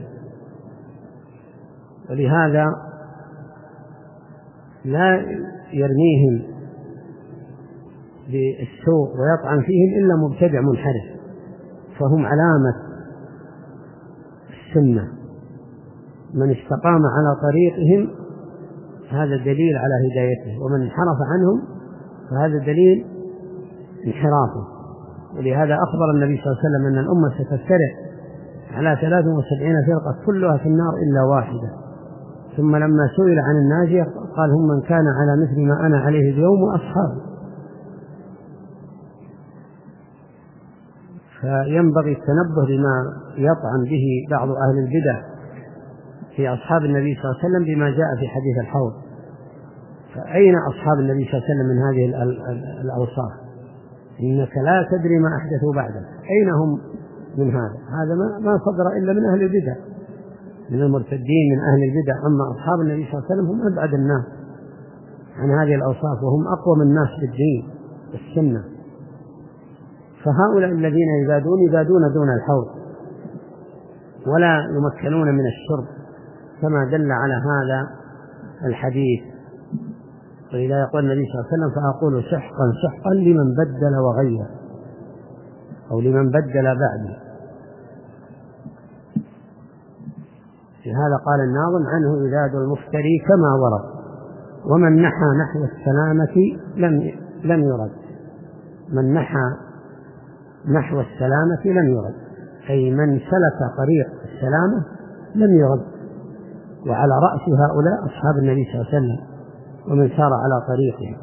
ولهذا لا يرميهم بالسوء ويطعن فيهم إلا مبتدع منحرف، فهم علامة السنة. من استقام على طريقهم هذا دليل على هدايته، ومن انحرف عنهم فهذا دليل انحرافه. ولهذا أخبر النبي صلى الله عليه وسلم أن الأمة ستفترق على ثلاث وسبعين فرقة كلها في النار إلا واحدة. ثم لما سئل عن الناجية قال هم من كان على مثل ما أنا عليه اليوم وأصحابي. فينبغي التنبه لما يطعن به بعض أهل البدع في أصحاب النبي صلى الله عليه وسلم بما جاء في حديث الحوض. فأين أصحاب النبي صلى الله عليه وسلم من هذه الأوصاف؟ إنك لا تدري ما أحدثوا بعدك، أين هم من هذا؟ هذا ما صدر إلا من أهل البدع، من المرتدين من أهل البدع. أما أصحاب النبي صلى الله عليه وسلم هم أبعد الناس عن هذه الأوصاف، وهم أقوم الناس بالدين والسنة. فهؤلاء الذين يزادون يزادون دون الحوض ولا يمكنون من الشرب كما دل على هذا الحديث. وإذا يقول النبي صلى الله عليه وسلم فأقول سحقا سحقا لمن بدل وغير، أو لمن بدل بعدي. في هذا قال الناظم عنه إذاد المفتري كما ورد، ومن نحى نحو السلامة لم لم يرد. من نحى نحو السلامة لم يرد، أي من سلك طريق السلامة لم يرد. وعلى رأس هؤلاء أصحاب النبي صلى الله عليه وسلم ومن سار على طريقه.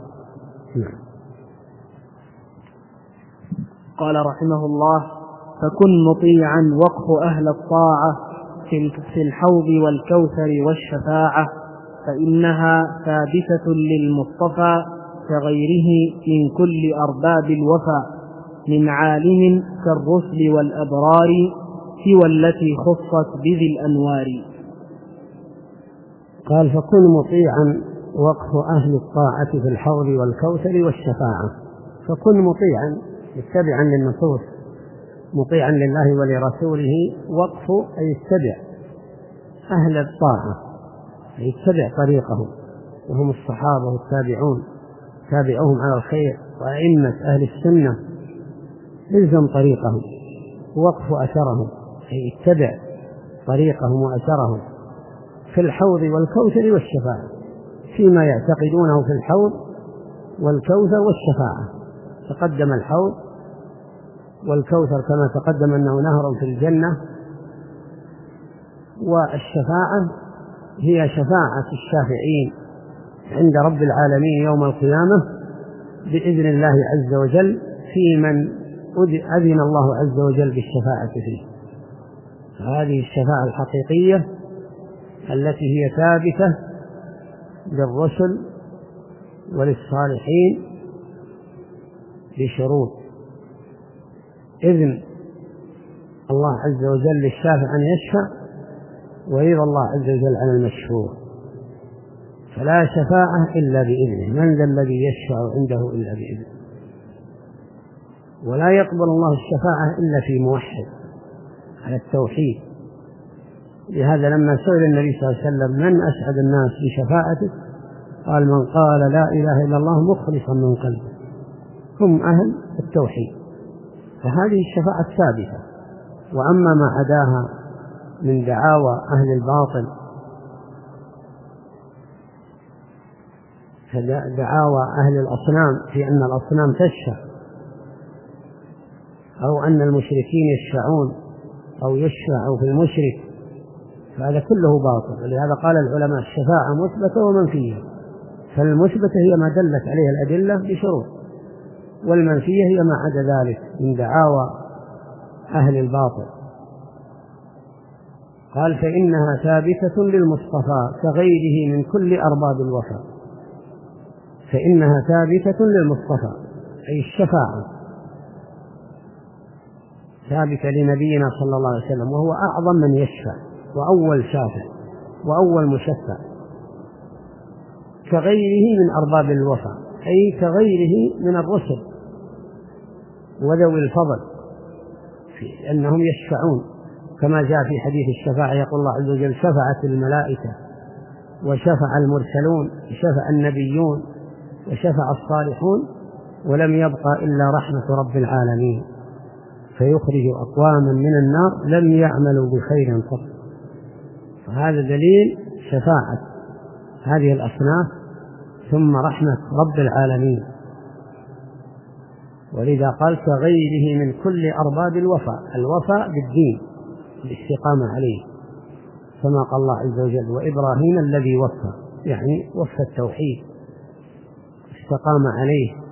قال رحمه الله: فكن مطيعا وقف أهل الطاعة في الحوض والكوثر والشفاعة، فإنها ثابتة للمصطفى كغيره من كل أرباب الوفا، من عالم كالرسل والأبرار سوى التي خصت بذي الأنوار. قال: فكن مطيعا وقف أهل الطاعة في الحوض والكوثر والشفاعة. فكن مطيعا متبعا للنصوص، مطيعا لله ولرسوله. وقف أي اتبع أهل الطاعة، أي اتبع طريقهم، وهم الصحابة والتابعون تابعوهم على الخير وأئمة أهل السنة، الزم طريقهم. وقف أثرهم أي اتبع طريقهم وأثرهم في الحوض والكوثر والشفاعة، فيما يعتقدونه في الحوض والكوثر والشفاعة. تقدم الحوض والكوثر كما تقدم أنه نهر في الجنة، والشفاعة هي شفاعة الشافعين عند رب العالمين يوم القيامة بإذن الله عز وجل في من أذن الله عز وجل بالشفاعة فيه. هذه الشفاعة الحقيقية التي هي ثابتة للرسل وللصالحين بشروط: إذن الله عز وجل للشافع أن يشفع، ورضا الله عز وجل عن المشفوع. فلا شفاعة إلا بإذنه، من ذا الذي يشفع عنده إلا بإذنه. ولا يقبل الله الشفاعة إلا في موحد على التوحيد. لهذا لما سئل النبي صلى الله عليه وسلم من أسعد الناس بشفاعته قال: من قال لا إله إلا الله مخلصا من قلبه، هم أهل التوحيد. فهذه الشفاعة الثابتة. وأما ما عداها من دعاوى أهل الباطل فدعاوى أهل الأصنام في أن الأصنام تشفع، أو أن المشركين يشفعون أو يشفع في المشرك، فهذا كله باطل. ولهذا قال العلماء: الشفاعة مثبتة ومنفية. فالمثبتة هي ما دلت عليها الأدلة بشروط، والمنفية هي ما عدا ذلك من دعاوى أهل الباطل. قال: فإنها ثابتة للمصطفى كغيره من كل أرباب الوفا. فإنها ثابتة للمصطفى أي الشفاعة ثابتة لنبينا صلى الله عليه وسلم، وهو أعظم من يشفع وأول شافع وأول مشفع. كغيره من أرباب الوفاء، أي كغيره من الرسل وذوي الفضل، في أنهم يشفعون، كما جاء في حديث الشفاعة يقول الله عز وجل: شفعت الملائكة وشفع المرسلون وشفع النبيون وشفع الصالحون ولم يبقى إلا رحمة رب العالمين، فيخرج أقواما من النار لم يعملوا بخير قط. فهذا دليل شفاعة هذه الأصناف ثم رحمة رب العالمين. ولذا قال: كغيره من كل أرباب الوفاء، الوفاء بالدين الاستقامة عليه، كما قال الله عز وجل: وإبراهيم الذي وفى، يعني وفى التوحيد استقام عليه.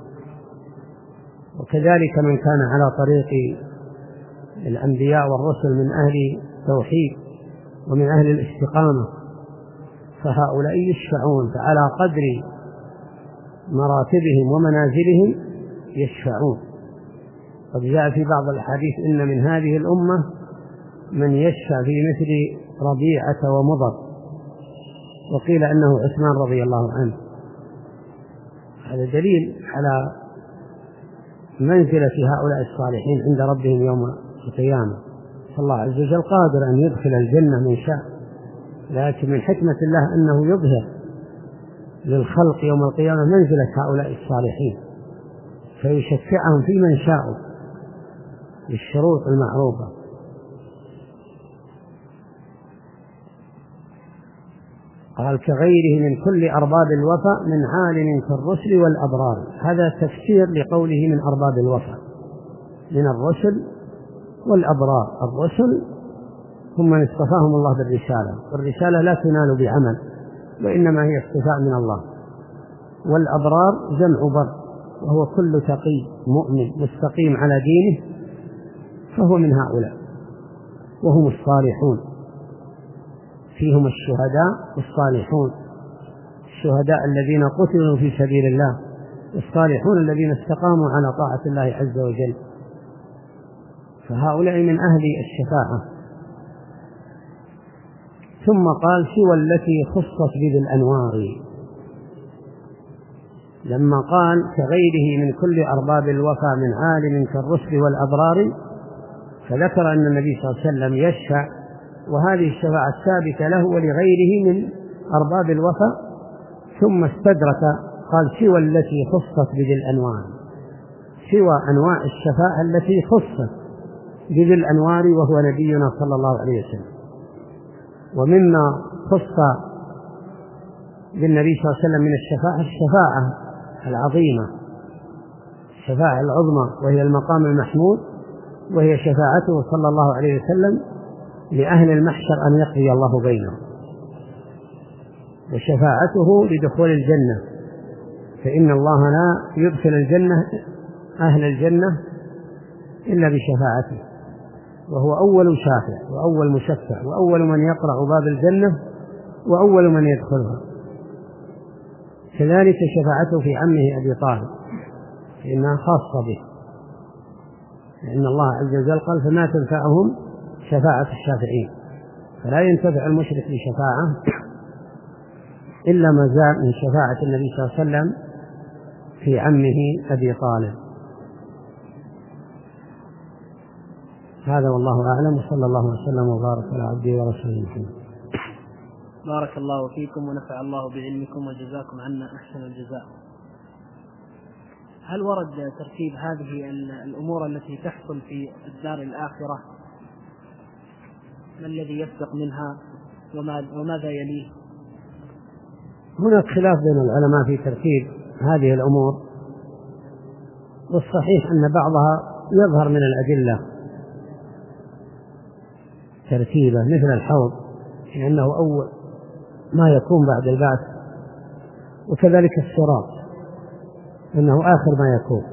وكذلك من كان على طريق الأنبياء والرسل من أهل التوحيد ومن أهل الاستقامة، فهؤلاء يشفعون، فعلى قدر مراتبهم ومنازلهم يشفعون. قد جاء في بعض الأحاديث: إن من هذه الأمة من يشفع في مثل ربيعة ومضر، وقيل أنه عثمان رضي الله عنه. هذا دليل على منزلة هؤلاء الصالحين عند ربهم يوم القيامة. فالله عز وجل قادر أن يدخل الجنة من شاء، لكن من حكمة الله أنه يظهر للخلق يوم القيامة منزلة هؤلاء الصالحين، فيشفعهم في من شاءوا بالشروط المعروفة. قال: كغيره من كل أرباب الوفاء من عالم كالرسل والأبرار. هذا تفسير لقوله من أرباب الوفاء، من الرسل والأبرار. الرسل هم من اصطفاهم الله بالرسالة، والرسالة لا تنال بعمل وإنما هي اصطفاء من الله. والأبرار جمع بر، وهو كل تقي مؤمن مستقيم على دينه فهو من هؤلاء، وهم الصالحون، فيهم الشهداء والصالحون. الشهداء الذين قتلوا في سبيل الله، والصالحون الذين استقاموا على طاعة الله عز وجل، فهؤلاء من أهل الشفاعة. ثم قال: سوى التي خصت بذي الأنوار. لما قال كغيره من كل أرباب الوفاء من عالم كالرسل والأبرار، فذكر أن النبي صلى الله عليه وسلم يشفع، وهذه الشفاعة الثابتة له ولغيره من أرباب الوفاء. ثم استدرك قال: سوى التي خصت بذي الأنوار، سوى أنواع الشفاعة التي خصت بذي الأنوار وهو نبينا صلى الله عليه وسلم. ومما خص بالنبي صلى الله عليه وسلم من الشفاعة الشفاعة العظيمة، الشفاعة العظمى، وهي المقام المحمود، وهي شفاعته صلى الله عليه وسلم لأهل المحشر أن يقضي الله بينهم، وشفاعته لدخول الجنة، فإن الله لا يدخل الجنة أهل الجنة إلا بشفاعته، وهو أول شافع وأول مشفع وأول من يقرع باب الجنة وأول من يدخلها. كذلك شفاعته في عمه أبي طالب فإنها خاصة به، لأن الله عز وجل قال: فما تنفعهم شفاعة الشافعين. فلا ينتفع المشرك بشفاعة إلا ما جاء من شفاعة النبي صلى الله عليه وسلم في عمه أبي طالب. هذا والله أعلم، وصلى الله وسلم وبارك على عبده ورسوله محمد. بارك الله فيكم ونفع الله بعلمكم وجزاكم عنا أحسن الجزاء. هل ورد ترتيب هذه الأمور التي تحصل في الدار الآخرة؟ ما الذي يسبق منها وماذا يليه؟ هناك خلاف بين العلماء في ترتيب هذه الأمور، والصحيح أن بعضها يظهر من الأدلة ترتيبه، مثل الحوض لأنه أول ما يكون بعد البعث، وكذلك الصراط أنه آخر ما يكون.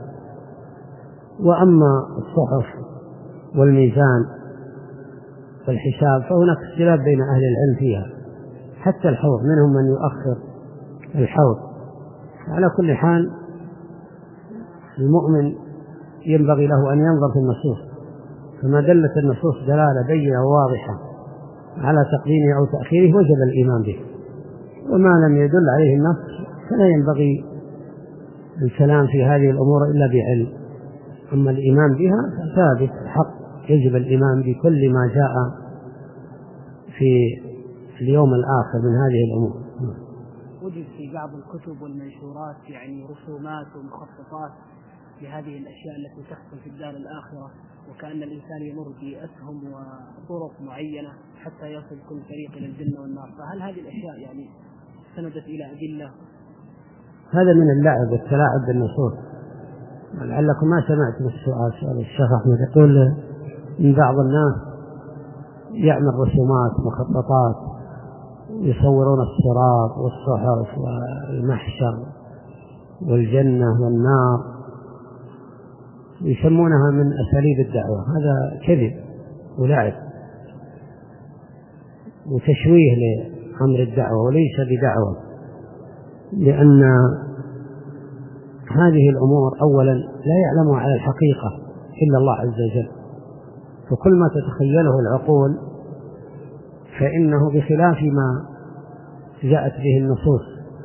وأما الصحف والميزان والحساب فهناك اختلاف بين أهل العلم فيها، حتى الحوض منهم من يؤخر الحوض. على كل حال المؤمن ينبغي له أن ينظر في النصوص، فما دلت النصوص دلالة بينة وواضحة على تقديمه أو تأخيره وجب الإيمان به، وما لم يدل عليه النص فلا ينبغي الكلام في هذه الأمور إلا بعلم. أما الإيمان بها فثابت حق، يجب الإيمان بكل ما جاء في اليوم الآخر من هذه الأمور. وجد في بعض الكتب والمنشورات يعني رسومات ومخططات لهذه الأشياء التي تحصل في الدار الآخرة، وكأن الإنسان يمر بأسهم وطرق معينة حتى يصل كل طريق إلى الجنة والنار، فهل هذه الأشياء يعني سندت إلى أدلة؟ هذا من اللعب والتلاعب بالنصوص. لعلكم ما سمعتم السؤال سؤال الشيخ أحمد، يقول من بعض الناس يعمل رسومات مخططات يصورون الصراط والصحف والمحشر والجنة والنار يسمونها من أساليب الدعوة. هذا كذب ولعب وتشويه لأمر الدعوة وليس بدعوة، لأن هذه الأمور أولا لا يعلمها على الحقيقة إلا الله عز وجل، فكل ما تتخيله العقول فإنه بخلاف ما جاءت به النصوص،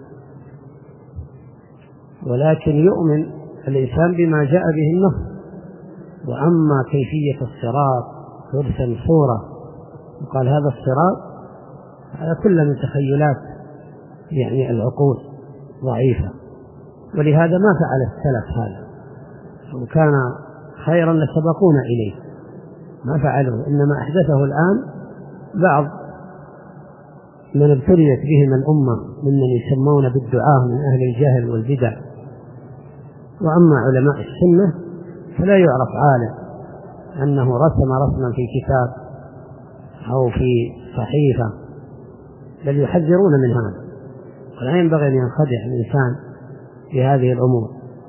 ولكن يؤمن الإنسان بما جاء به النص. وأما كيفية الصراط ترسم صورة وقال هذا الصراط، هذا كله من تخيلات يعني العقول ضعيفة، ولهذا ما فعل السلف هذا، وكان خيرا لسبقونا إليه، ما فعلوا، إنما أحدثه الآن بعض من ابتليت بهم الأمة ممن يسمون بالدعاة من أهل الجهل والبدع. وأما علماء السنة فلا يعرف عالم أنه رسم رسما في كتاب أو في صحيفة، بل يحذرون من هذا، ولا ينبغي أن ينخدع الإنسان في هذه الأمور.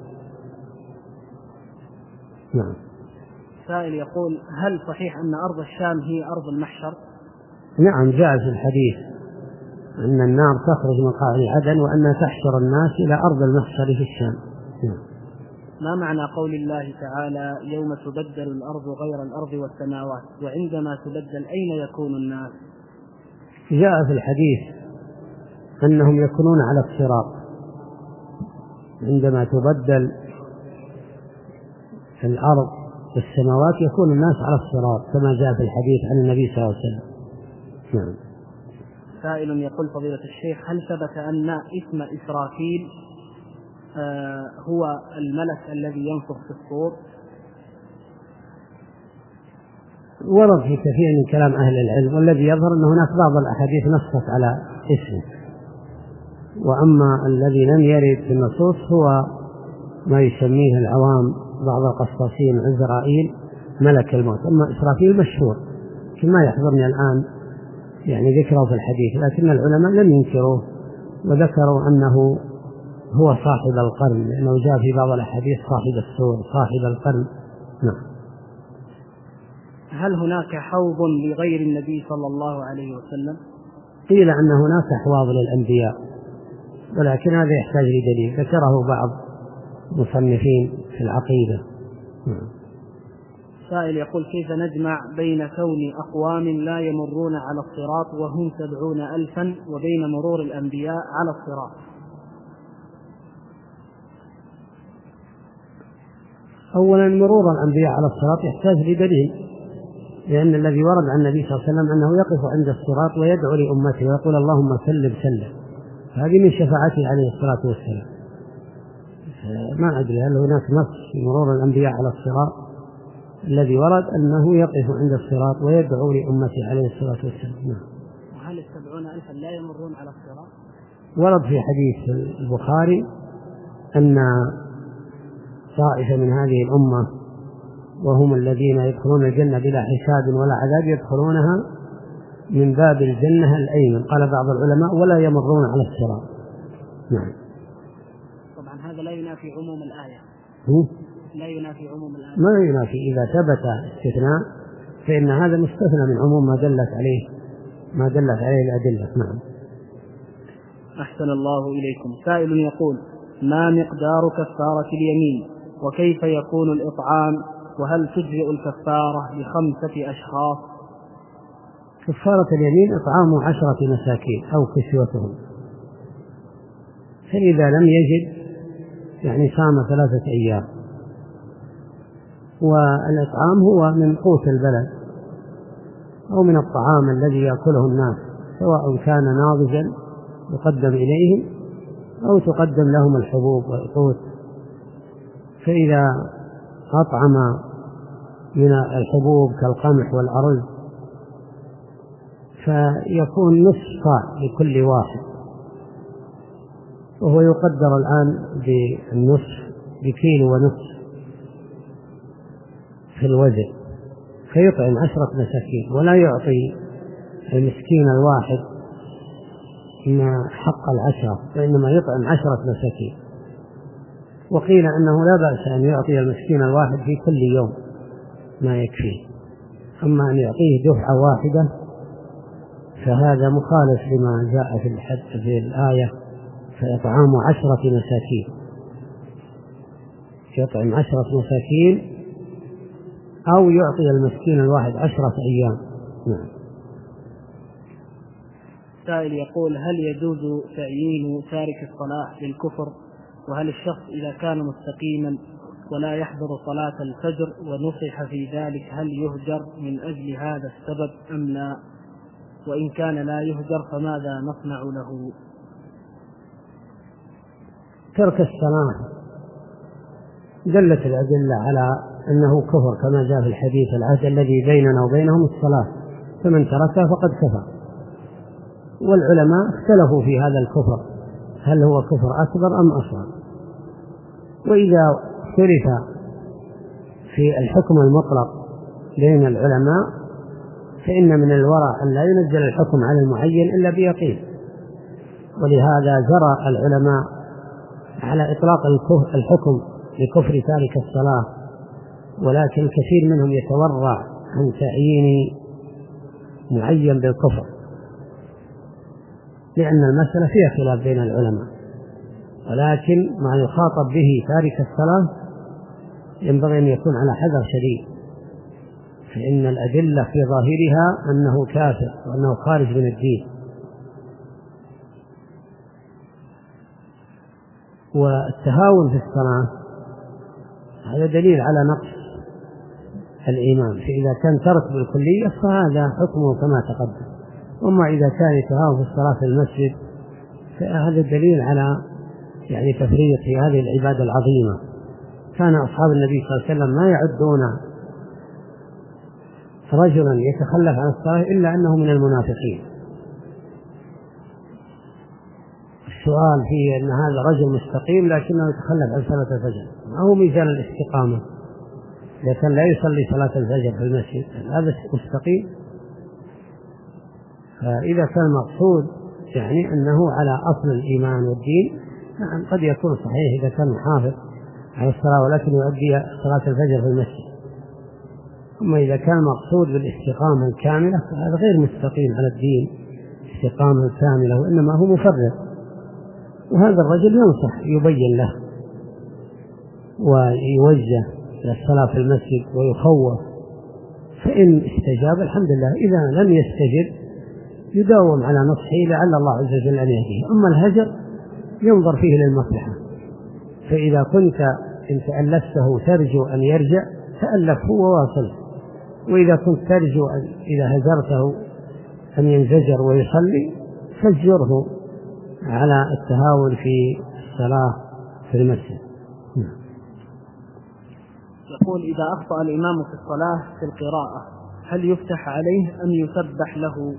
نعم. سائل يقول هل صحيح أن أرض الشام هي أرض المحشر؟ نعم، جاء في الحديث أن النار تخرج من قاع عدن وأنها تحشر الناس إلى أرض المحشر في الشام. نعم. ما معنى قول الله تعالى يوم تبدل الأرض غير الأرض والسماوات، وعندما تبدل أين يكون الناس؟ جاء في الحديث أنهم يكونون على الصراط، عندما تبدل الأرض والسماوات يكون الناس على الصراط كما جاء في الحديث عن النبي صلى الله عليه وسلم. نعم. سائل يقول فضيلة الشيخ هل ثبت أن اسم إسرافيل آه هو الملك الذي ينفخ في الصور؟ ورد في كثير من كلام أهل العلم، والذي يظهر أن هناك بعض الأحاديث نصت على اسمه، وأما الذي لم يرد في النصوص هو ما يسميه العوام بعض القسطاسين عزرائيل ملك الموت. أما إسرافيل مشهور كما يحضرني الآن يعني ذكره في الحديث، لكن العلماء لم ينكروه وذكروا أنه هو صاحب القرن، لأنه جاء في بعض الأحاديث صاحب السور صاحب القرن. نعم. هل هناك حوض لغير النبي صلى الله عليه وسلم؟ قيل أن هناك أحواض للأنبياء، ولكن هذا يحتاج لدليل ذكره بعض مصنفين في العقيدة. نعم. سائل يقول كيف نجمع بين كون أقوام لا يمرون على الصراط وهم سبعون ألفا وبين مرور الأنبياء على الصراط؟ أولا مرور الأنبياء على الصراط يحتاج لدليل، لأن الذي ورد عن النبي صلى الله عليه وسلم أنه يقف عند الصراط ويدعو لأمته ويقول اللهم سلم سلم، هذه من شفاعته عليه الصلاة والسلام. ما أدري هل هناك نص في مرور الأنبياء على الصراط، الذي ورد أنه يقف عند الصراط ويدعو لأمته عليه الصلاة والسلام. وهل السبعون ألفا لا يمرون على الصراط؟ ورد في حديث البخاري أن طائفة من هذه الأمة وهم الذين يدخلون الجنة بلا حساب ولا عذاب يدخلونها من باب الجنة الأيمن، قال بعض العلماء ولا يمرون على الصراط. نعم. طبعا هذا لا ينافي عموم الآية. هو؟ لا ينافي عموم الآية. ما ينافي، إذا ثبت استثناء فإن هذا مستثنى من عموم ما دلت عليه ما دلت عليه الأدلة. نعم. أحسن الله إليكم. سائل يقول ما مقدار كفارة اليمين، وكيف يكون الإطعام، وهل تجزئ الكفارة لخمسة أشخاص؟ كفارة اليمين إطعام عشرة مساكين أو كسوتهم، فإذا لم يجد يعني صام ثلاثة أيام. والإطعام هو من قوت البلد أو من الطعام الذي يأكله الناس، سواء كان ناضجا يقدم إليهم أو تقدم لهم الحبوب والقوت. فإذا أطعم من الحبوب كالقمح والأرز فيكون نصف صاع لكل واحد، وهو يقدر الآن بالنصف بكيلو ونصف في الوزن، فيطعم عشرة مساكين، ولا يعطي المسكين الواحد ما حق العشرة، وإنما يطعم عشرة مساكين. وقيل أنه لا بأس أن يعطي المسكين الواحد في كل يوم ما يكفيه، أما أن يعطيه دفعة واحدة فهذا مخالف لما جاء في الحد في الآية: فإطعام عشرة مساكين، يطعم عشرة مساكين أو يعطي المسكين الواحد عشرة أيام. نعم. سائل يقول: هل يجوز تعيين تارك الصلاة للكفر؟ وهل الشخص إذا كان مستقيما ولا يحضر صلاة الفجر ونصح في ذلك هل يهجر من أجل هذا السبب أم لا؟ وإن كان لا يهجر فماذا نصنع له؟ ترك الصلاة دلت الأدلة على أنه كفر، كما جاء في الحديث: العهد الذي بيننا وبينهم الصلاة، فمن تركها فقد كفر. والعلماء اختلفوا في هذا الكفر، هل هو كفر أكبر أم أصغر؟ وإذا اختلف في الحكم المطلق بين العلماء فإن من الورع أن لا ينزل الحكم على المعين إلا بيقين، ولهذا جرى العلماء على إطلاق الحكم لكفر تارك الصلاة، ولكن الكثير منهم يتورع عن تعيين معين بالكفر، لأن المسألة فيها خلاف بين العلماء. ولكن ما يخاطب به تارك الصلاة ينبغي أن يكون على حذر شديد، فإن الأدلة في ظاهرها أنه كافر وأنه خارج من الدين. والتهاون في الصلاة هذا دليل على نقص الإيمان، فإذا كان ترك بالكلية فهذا حكمه كما تقدم. وما إذا كان يتهاون في الصلاة في المسجد فهذا دليل على يعني تفريط في هذه العبادة العظيمة. كان أصحاب النبي صلى الله عليه وسلم ما يعدون رجلا يتخلف عن الصلاة إلا أنه من المنافقين. السؤال فيه أن هذا رجل مستقيم لكنه يتخلف عن صلاة الفجر، ما هو ميزان الاستقامة؟ إذا كان لا يصلي صلاة الفجر في المسجد هذا مستقيم؟ فإذا كان المقصود يعني أنه على أصل الإيمان والدين، نعم قد يكون صحيح إذا كان محافظ على الصلاة ولكن يؤدي صلاة الفجر في المسجد. أما إذا كان مقصود بالاستقامة الكاملة فهذا غير مستقيم على الدين استقامة كاملة، وإنما هو مفرط. وهذا الرجل ينصح يبين له ويوجه إلى الصلاة في المسجد ويخوف، فإن استجاب الحمد لله، إذا لم يستجب يداوم على نصحه لعل الله عز وجل أن يهديه. أما الهجر ينظر فيه للمصلحة، فإذا كنت إن تألفته ترجو أن يرجع تألفه وواصله، وإذا كنت ترجو أن إذا هجرته أن ينزجر ويصلي فاجره على التهاون في الصلاة في المسجد. يقول: إذا أخطأ الإمام في الصلاة في القراءة هل يفتح عليه أم يسبح له؟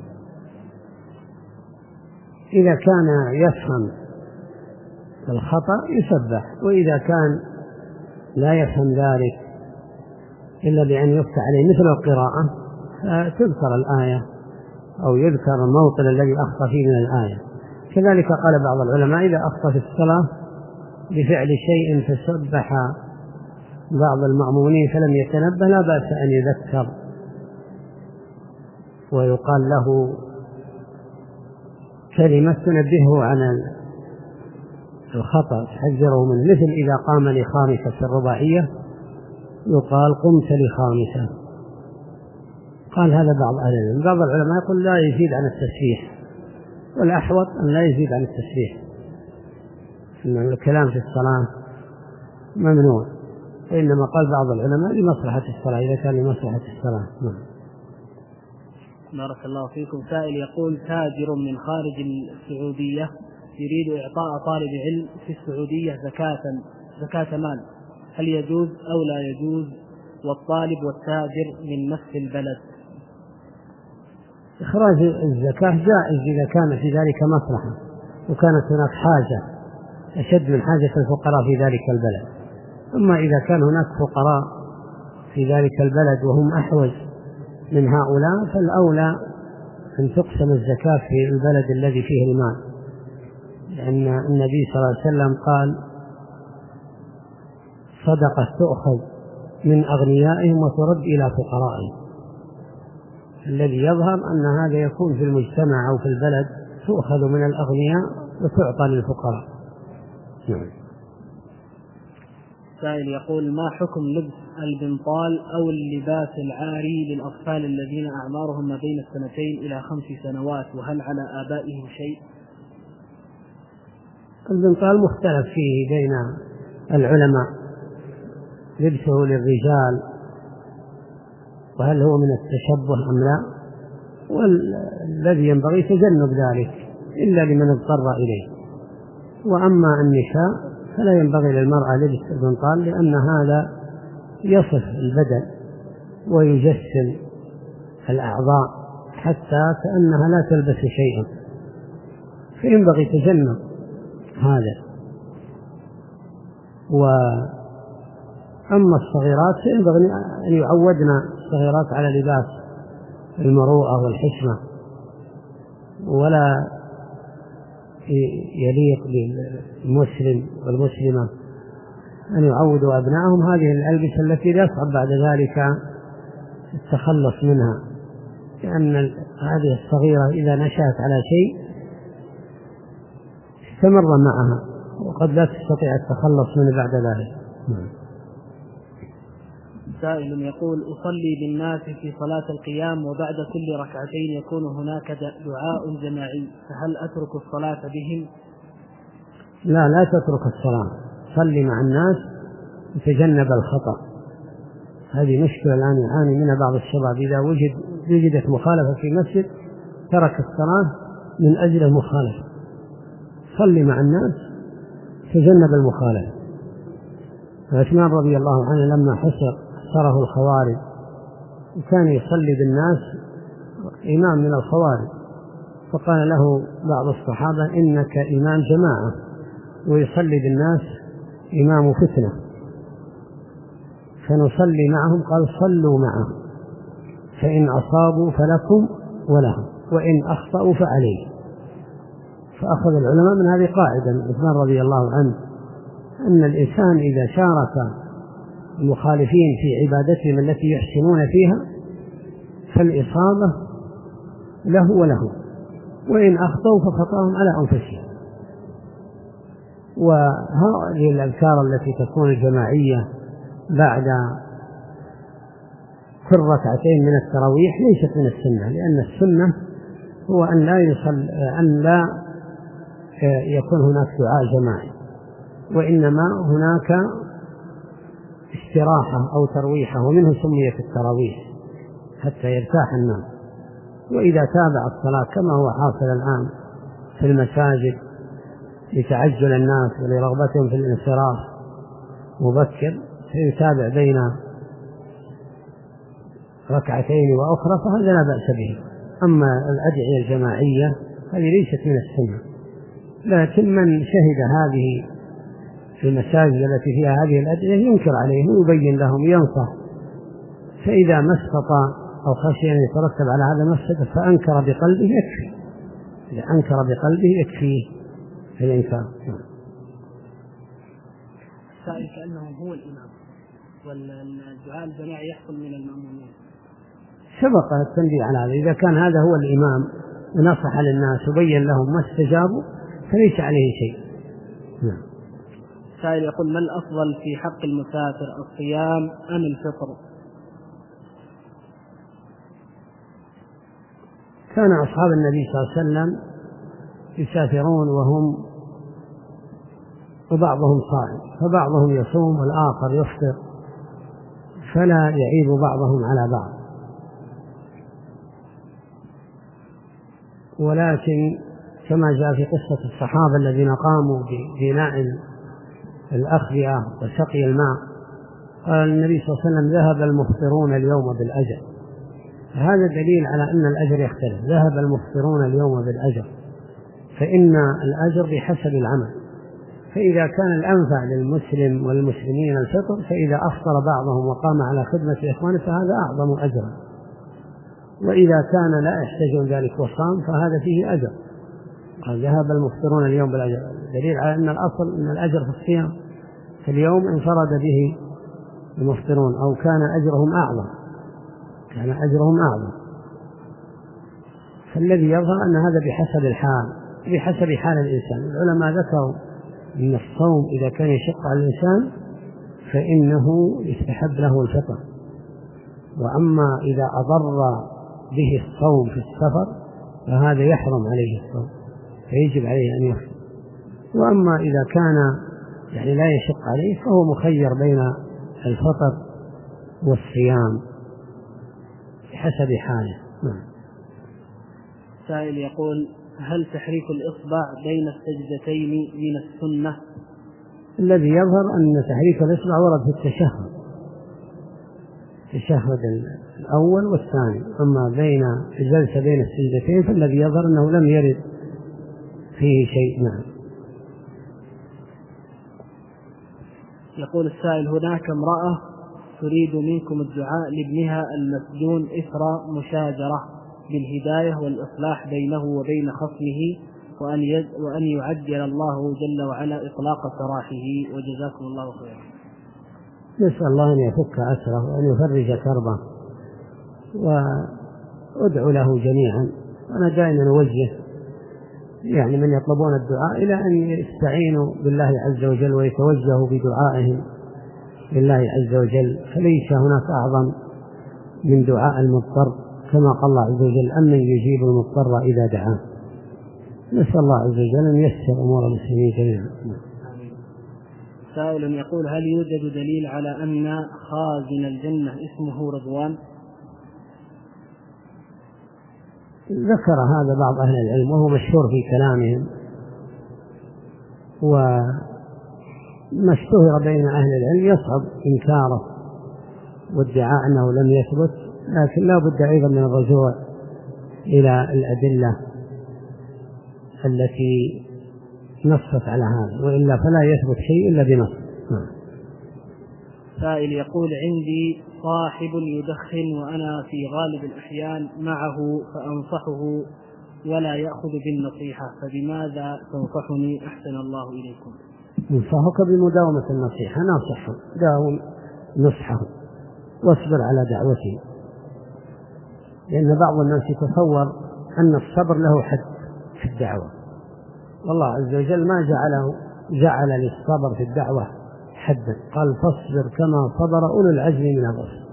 إذا كان يفهم الخطأ يسبح، وإذا كان لا يفهم ذلك إلا بأن يفتح عليه مثل القراءة تذكر الآية أو يذكر الموطن الذي أخطأ فيه من الآية. كذلك قال بعض العلماء: إذا أخطأ في الصلاة بفعل شيء فسبح بعض المأمومين فلم يتنبه لا بأس أن يذكر ويقال له كلمة تنبهه عن الخطأ تحذره منه، مثل إذا قام لخامسة الرباعية يقال: قمت لخامسة. قال هذا بعض أهل العلم. بعض العلماء يقول لا يزيد عن التسبيح، والأحوط أن لا يزيد عن التسبيح. إن الكلام في الصلاة ممنوع، وإنما قال بعض العلماء لمصلحة الصلاة إذا كان لمصلحة الصلاة. نعم. بارك الله فيكم. سائل يقول: تاجر من خارج السعودية يريد إعطاء طالب علم في السعودية زكاة زكاة مال، هل يجوز أو لا يجوز؟ والطالب والتاجر من نفس البلد. إخراج الزكاة جائز إذا كان في ذلك مصلحة وكانت هناك حاجة أشد من حاجة الفقراء في ذلك البلد. أما إذا كان هناك فقراء في ذلك البلد وهم أحوج من هؤلاء فالأولى أن تقسم الزكاة في البلد الذي فيه المال، لأن النبي صلى الله عليه وسلم قال: صدقة تؤخذ من أغنيائهم وترد إلى فقرائهم. الذي يظهر أن هذا يكون في المجتمع أو في البلد، تؤخذ من الأغنياء وتعطى للفقراء. نعم. سائل يقول: ما حكم لبس البنطال أو اللباس العاري للأطفال الذين أعمارهم ما بين السنتين إلى خمس سنوات، وهل على آبائهم شيء؟ البنطال مختلف فيه بين العلماء، لبسه للرجال وهل هو من التشبه أم لا، والذي ينبغي تجنب ذلك إلا لمن اضطر إليه. وأما النساء فلا ينبغي للمرأة لبس البنطال، لأن هذا يصف البدن ويجسم الأعضاء حتى كأنها لا تلبس شيئا، فينبغي تجنب هذا. وأما الصغيرات فينبغي أن يعودنا الصغيرات على لباس المروءة والحشمة، ولا يليق بالمسلم والمسلمة أن يعودوا أبنائهم هذه الألبسة التي يصعب بعد ذلك التخلص منها، لأن هذه الصغيرة إذا نشأت على شيء استمر معها وقد لا تستطيع التخلص منه بعد ذلك. سائل يقول: أصلي بالناس في صلاة القيام وبعد كل ركعتين يكون هناك دعاء جماعي، فهل أترك الصلاة بهم؟ لا لا تترك الصلاة، صلي مع الناس وتجنب الخطأ. هذه مشكلة الآن يعاني منها بعض الشباب، إذا وجد وجدت مخالفة في مسجد ترك الصلاة من أجل المخالفة. صلي مع الناس تجنب المخالفة. عثمان رضي الله عنه لما حصر حصره الخوارج وكان يصلي بالناس إمام من الخوارج، فقال له بعض الصحابة: إنك إمام جماعة ويصلي بالناس إمام فتنة، فنصلي معهم. قال: صلوا معهم، فإن أصابوا فلكم ولهم، وإن أخطأوا فعليه. فأخذ العلماء من هذه قاعدة عثمان رضي الله عنه، أن الإنسان إذا شارك المخالفين في عبادتهم التي يحسنون فيها فالإصابة له وله، وإن أخطأوا فخطأهم على أنفسهم. وهذه الأذكار التي تكون الجماعية بعد كل ركعتين من التراويح ليست من السنة، لأن السنة هو أن لا يصل أن لا يكون هناك دعاء جماعي، وإنما هناك استراحة أو ترويحة، ومنه سميت التراويح حتى يرتاح الناس. وإذا تابع الصلاة كما هو حاصل الآن في المساجد لتعجل الناس ولرغبتهم في الانصراف مبكر، فيتابع بين ركعتين وأخرى فهذا لا بأس به. أما الأدعية الجماعية هذه ليست من السنة، لكن من شهد هذه في المساجد التي فيها هذه الأدعية ينكر عليهم ويبين لهم ينصح، فإذا ما استطاع أو خشي أن يترتب على هذا المفسدة فأنكر بقلبه يكفي، إذا أنكر بقلبه يكفيه في الإنكار. السائل كأنه هو الإمام والدعاء الجماعي يحصل من المأمومين. سبق التنبيه على هذا، إذا كان هذا هو الإمام ونصح للناس وبين لهم ما استجابوا فليس عليه شيء. نعم. السائل يقول: ما الأفضل في حق المسافر، الصيام أم الفطر؟ كان أصحاب النبي صلى الله عليه وسلم يسافرون وهم وبعضهم صائم، فبعضهم يصوم والآخر يفطر، فلا يعيب بعضهم على بعض. ولكن كما جاء في قصة الصحابة الذين قاموا ببناء الأخبئة وسقي الماء، قال النبي صلى الله عليه وسلم: ذهب المفطرون اليوم بالأجر. هذا دليل على أن الأجر يختلف. ذهب المفطرون اليوم بالأجر، فإن الأجر بحسب العمل. فإذا كان الأنفع للمسلم والمسلمين الفطر، فإذا أفطر بعضهم وقام على خدمة إخوانه فهذا أعظم أجرا، وإذا كان لا يحتاج ذلك وصام فهذا فيه أجر. قال: ذهب المفطرون اليوم بالأجر، دليل على أن الأصل أن الأجر في الصيام، في اليوم انفرد به المفطرون أو كان أجرهم أعظم، كان أجرهم أعظم. فالذي يظهر أن هذا بحسب الحال، بحسب حال الإنسان. العلماء ذكروا أن الصوم إذا كان يشق على الإنسان فإنه يستحب له الفطر، وأما إذا أضر به الصوم في السفر فهذا يحرم عليه الصوم، فيجب عليه أن يفطر. وأما إذا كان يعني لا يشق عليه فهو مخير بين الفطر والصيام بحسب حاله. سائل يقول: هل تحريك الإصبع بين السجدتين من السنة؟ الذي يظهر أن تحريك الإصبع ورد في التشهد، التشهد الأول والثاني. أما بين الجلسة بين السجدتين فالذي يظهر أنه لم يرد فيه شيء. نعم. يقول السائل: هناك امرأة تريد منكم الدعاء لابنها المسجون إثر مشاجرة بالهداية والإصلاح بينه وبين خصمه، وأن, يد وأن يعجل الله جل وعلا إطلاق سراحه، وجزاكم الله خيرا. نسأل الله أن يفك أسره وأن يفرج كربه، وأدعو له جميعا. أنا دائما أوجه يعني من يطلبون الدعاء إلى أن يستعينوا بالله عز وجل ويتوجهوا بدعائهم لله عز وجل، فليس هناك أعظم من دعاء المضطر، كما قال الله عز وجل: أمن يجيب المضطر إذا دعاه. نسأل الله عز وجل أن ييسر أمور المسلمين جميعا. سائل يقول: هل يوجد دليل على أن خازن الجنة اسمه رضوان؟ ذكر هذا بعض أهل العلم وهو مشهور في كلامهم، وما اشتهر بين أهل العلم يصعب إنكاره وادعاء أنه لم يثبت، لكن لا بد أيضا من الرجوع إلى الأدلة التي نصت على هذا، وإلا فلا يثبت شيء إلا بنص. سائل يقول: عندي صاحب يدخن وأنا في غالب الأحيان معه فأنصحه ولا يأخذ بالنصيحة، فبماذا تنصحني أحسن الله إليكم؟ ننصحك بمداومة النصيحة، ناصحه، داوم نصحه واصبر على دعوته، لأن بعض الناس يتصور أن الصبر له حد في الدعوة، والله عز وجل ما جعله جعل للصبر في الدعوة حدا. قال: فاصبر كما صبر أولو العزم من الرسل.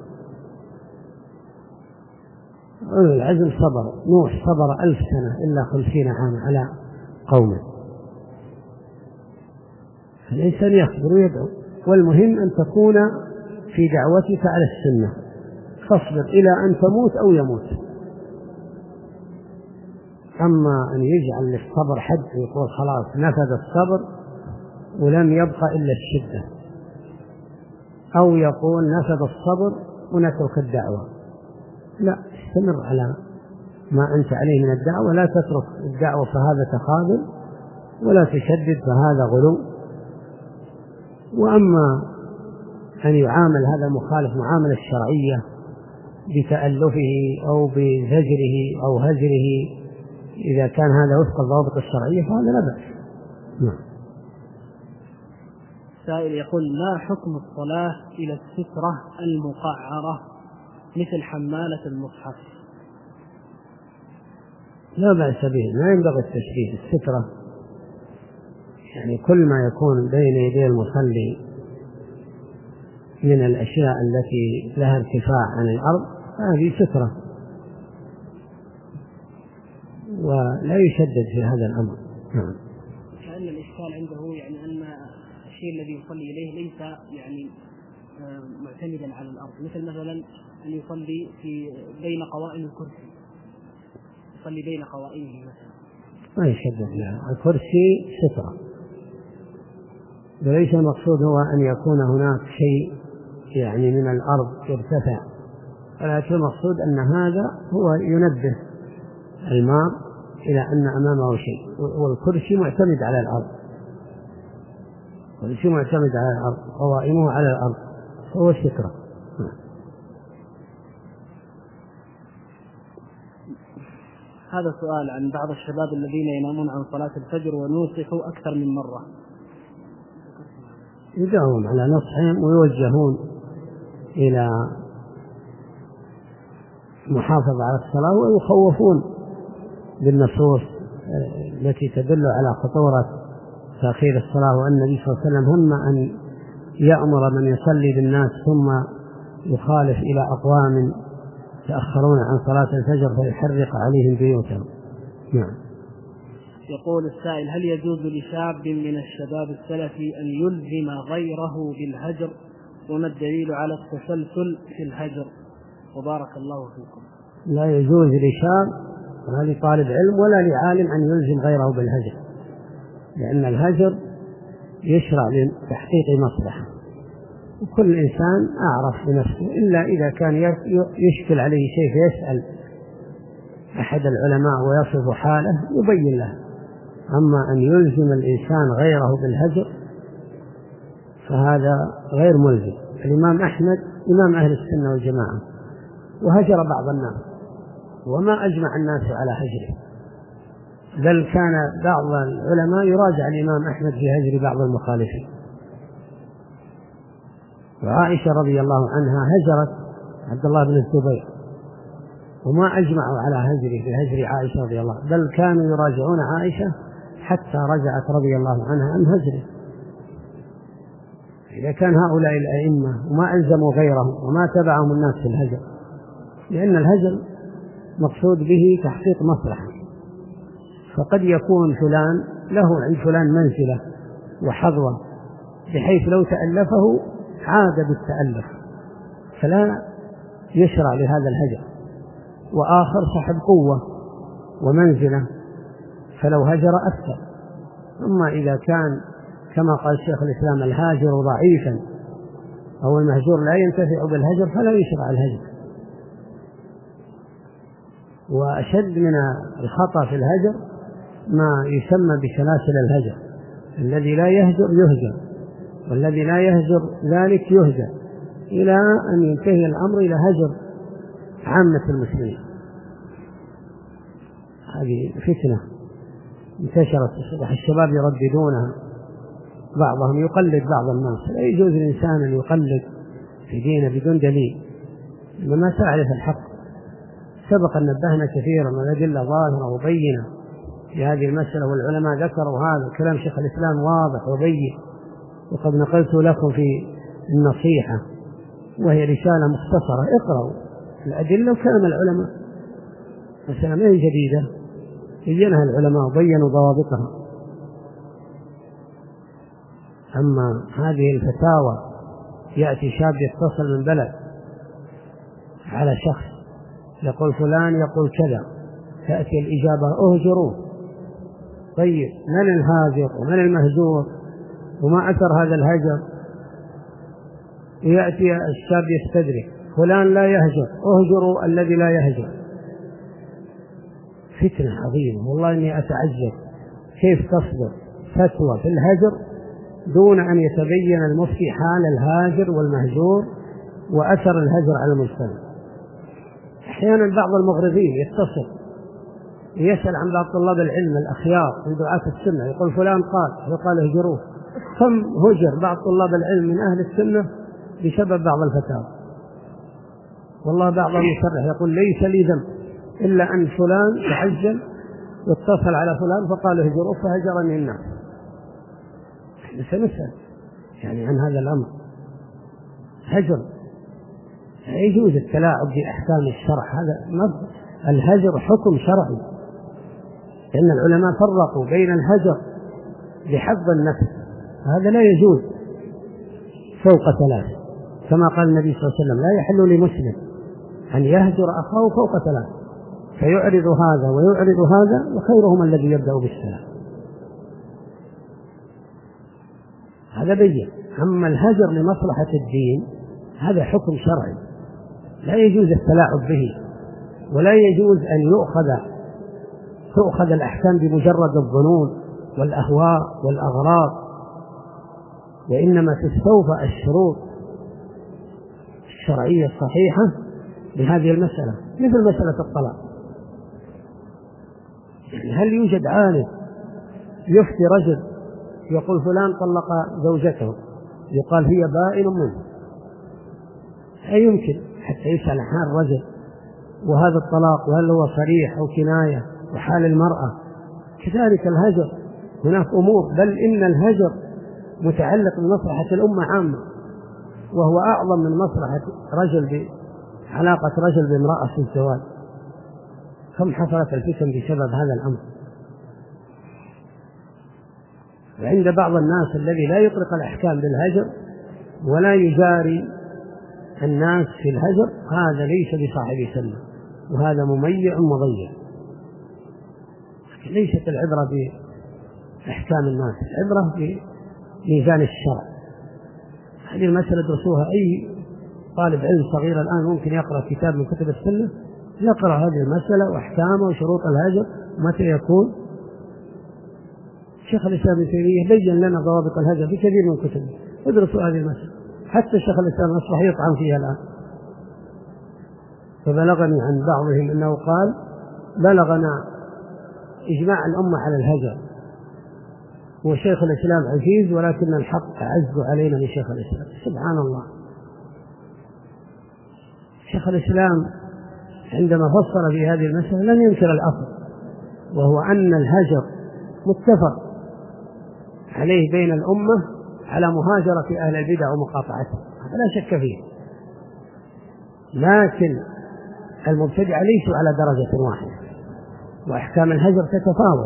أولو العزم صبر، نوح صبر ألف سنة إلا خمسين عام على قومه. فالإنسان يصبر ويدعو، والمهم أن تكون في دعوتك على السنة، فاصبر إلى أن تموت أو يموت. أما أن يجعل للصبر حد ويقول خلاص نفذ الصبر ولم يبقى إلا الشدة، أو يقول نفذ الصبر ونترك الدعوة، لا، استمر على ما أنت عليه من الدعوة، لا تترك الدعوة فهذا تخاذل، ولا تشدد فهذا غلو. وأما أن يعامل هذا المخالف معاملة الشرعية بتألفه أو بزجره أو هجره، إذا كان هذا وفق الضوابط الشرعية فهذا لا بأس. نعم. سائل يقول: ما حكم الصلاة إلى السترة المقعرة مثل حمالة المصحف؟ لا بأس به، ما ينبغي التشبيه. السترة يعني كل ما يكون بين يدي المصلي من الأشياء التي لها ارتفاع عن الأرض هذه سترة، ولا يشدد في هذا الأمر. نعم. كأن الإشكال عنده يعني أن الشيء الذي يصلي إليه ليس يعني معتمدا على الأرض، مثل مثلا أن يصلي في بين قوائم الكرسي، يصلي بين قوائمه مثلا ما يشدد لها. الكرسي سترة، وليس المقصود هو أن يكون هناك شيء يعني من الأرض يرتفع، ولكن المقصود أن هذا هو ينبه الماء إلى أن أمامه شيء، والكرسي معتمد على الأرض، الكرسي معتمد على الأرض، قوائمه على الأرض، هو سترة. هذا سؤال عن بعض الشباب الذين ينامون عن صلاة الفجر ونوصحوا أكثر من مرة. يدعون على نصحهم ويوجهون إلى محافظة على الصلاة، ويخوفون بالنصوص التي تدل على خطورة تأخير الصلاة، وأن النبي صلى الله عليه وسلم هم أن يأمر من يصلي بالناس ثم يخالف إلى أقوام يتأخرون عن صلاة الفجر فيحرق عليهم بيوتهم. نعم. يقول السائل: هل يجوز لشاب من الشباب السلفي أن يلزم غيره بالهجر؟ وما الدليل على التسلسل في الهجر؟ وبارك الله فيكم. لا يجوز لشاب ولا لطالب علم ولا لعالم أن يلزم غيره بالهجر، لأن الهجر يشرع لتحقيق مصلحة، وكل إنسان أعرف بنفسه، إلا إذا كان يشكل عليه شيء فيسأل أحد العلماء ويصف حاله يبين له. أما أن يلزم الإنسان غيره بالهجر فهذا غير ملزم. الإمام أحمد إمام أهل السنة والجماعة وهجر بعض الناس، وما أجمع الناس على هجره، بل كان بعض العلماء يراجع الإمام أحمد في هجر بعض المخالفين. وعائشة رضي الله عنها هجرت عبد الله بن الزبير، وما أجمعوا على هجره بهجر عائشة رضي الله عنها، بل كانوا يراجعون عائشة حتى رجعت رضي الله عنها عن هجره. إذا كان هؤلاء الأئمة وما ألزموا غيرهم وما تبعهم الناس في الهجر، لأن الهجر مقصود به تحقيق مصلحة، فقد يكون فلان له عند فلان منزلة وحظوة بحيث لو تألفه عاد بالتألف، فلا يشرع لهذا الهجر. وآخر صاحب قوة ومنزلة فلو هجر أكثر. أما إذا كان كما قال شيخ الإسلام الهاجر ضعيفا أو المهجور لا ينتفع بالهجر فلا يشرع الهجر. وأشد من الخطأ في الهجر ما يسمى بسلاسل الهجر، الذي لا يهجر يهجر، والذي لا يهجر ذلك يهجر، إلى أن ينتهي الأمر إلى هجر عامة المسلمين. هذه فتنة انتشرت، أصبح الشباب يرددونها، بعضهم يقلد بعض الناس. لا يجوز الإنسان أن يقلد في دينه بدون دليل، إنما تعرف الحق. سبق أن نبهنا كثيرا من الأدلة ظاهرة وبينة في هذه المسألة، والعلماء ذكروا هذا. كلام شيخ الإسلام واضح وبين، وقد نقلت لكم في النصيحة وهي رسالة مختصرة، اقرأوا الأدلة وكلام العلماء، مسألة ما هي جديدة، بينها العلماء وبينوا ضوابطها. أما هذه الفتاوى يأتي شاب يتصل من بلد على شخص يقول فلان يقول كذا، تأتي الإجابة اهجروه. طيب من الهاجر ومن المهجور وما أثر هذا الهجر؟ يأتي الشاب يستدرك فلان لا يهجر، اهجروا الذي لا يهجر. فتنة عظيمة، والله إني أتعجب كيف تصدر فتوى في الهجر دون أن يتبين المفتي حال الهاجر والمهجور وأثر الهجر على المجتمع. أحيانا بعض المغرضين يتصل يسأل عن بعض طلاب العلم الأخيار من دعاة السنة، يقول فلان قال يقال اهجروه. كم هجر بعض طلاب العلم من أهل السنة بسبب بعض الفتاوى. والله بعضهم يصرح يقول ليس لي ذنب إلا أن فلان تعجل واتصل على فلان فقال اهجروه فهجرني الناس. سنسأل يعني عن هذا الأمر. هجر لا يجوز التلاعب بأحكام الشرع، هذا الهجر حكم شرعي، لأن العلماء فرقوا بين الهجر بحظ النفس، هذا لا يجوز، فوق ثلاث، كما قال النبي صلى الله عليه وسلم: لا يحل لمسلم أن يهجر أخاه فوق ثلاث، فيعرض هذا ويعرض هذا، وخيرهم الذي يبدأ بالسلام. هذا بين. أما الهجر لمصلحة الدين هذا حكم شرعي لا يجوز التلاعب به، ولا يجوز أن يؤخذ تؤخذ الأحكام بمجرد الظنون والأهواء والأغراض، وإنما تستوفى الشروط الشرعية الصحيحة بهذه المسألة، مثل مسألة الطلاق. يعني هل يوجد عالم يفتي رجل يقول فلان طلق زوجته يقال هي بائن منه؟ لا يمكن، حتى يسأل حال الرجل وهذا الطلاق وهل هو صريح أو كناية وحال المرأة. كذلك الهجر هناك أمور، بل إن الهجر متعلق بمصلحة الأمة عامة، وهو أعظم من مصلحة رجل بعلاقة رجل بامرأة في الزواج. كم حصلت الفتن بسبب هذا الأمر. وعند بعض الناس الذي لا يطلق الأحكام بالهجر ولا يجاري الناس في الهجر، هذا ليس بصاحب سنة، وهذا مميع مضيع. ليست العبرة بأحكام الناس، العبرة بميزان الشرع. هذه المسألة درسوها أي طالب علم صغير الآن ممكن يقرأ كتاب من كتب السنة، يقرأ هذه المسألة وأحكامه وشروط الهجر متى يكون. شيخ الإسلام ابن تيمية بين لنا ضوابط الهجر في كثير من كتبه، ادرسوا هذه المسألة. حتى الشيخ الإسلام أصبح يطعن فيها الآن. فبلغني عن بعضهم أنه قال: بلغنا إجماع الأمة على الهجر، وشيخ الإسلام عزيز ولكن الحق أعز علينا من شيخ الإسلام. سبحان الله. شيخ الإسلام عندما فصل في هذه المسألة لم ينكر الأصل، وهو أن الهجر متفق عليه بين الأمة على مهاجرة أهل البدع ومقاطعتهم، هذا لا شك فيه. لكن المبتدع ليسوا على درجة واحدة، وأحكام الهجر تتفاوت.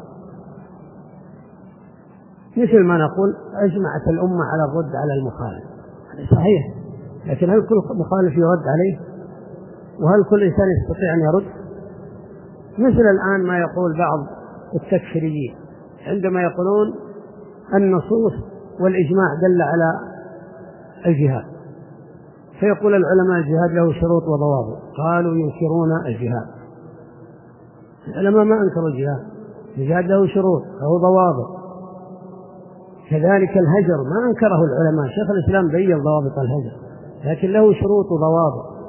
مثل ما نقول أجمعت الأمة على الرد على المخالف، هذا صحيح، لكن هل كل مخالف يرد عليه؟ وهل كل إنسان يستطيع أن يرد؟ مثل الآن ما يقول بعض التكفيريين عندما يقولون النصوص والإجماع دل على الجهاد، فيقول العلماء الجهاد له شروط وضوابط، قالوا ينكرون الجهاد. العلماء ما أنكروا الجهاد، الجهاد له شروط له ضوابط. كذلك الهجر ما أنكره العلماء، شيخ الإسلام بين ضوابط الهجر، لكن له شروط وضوابط.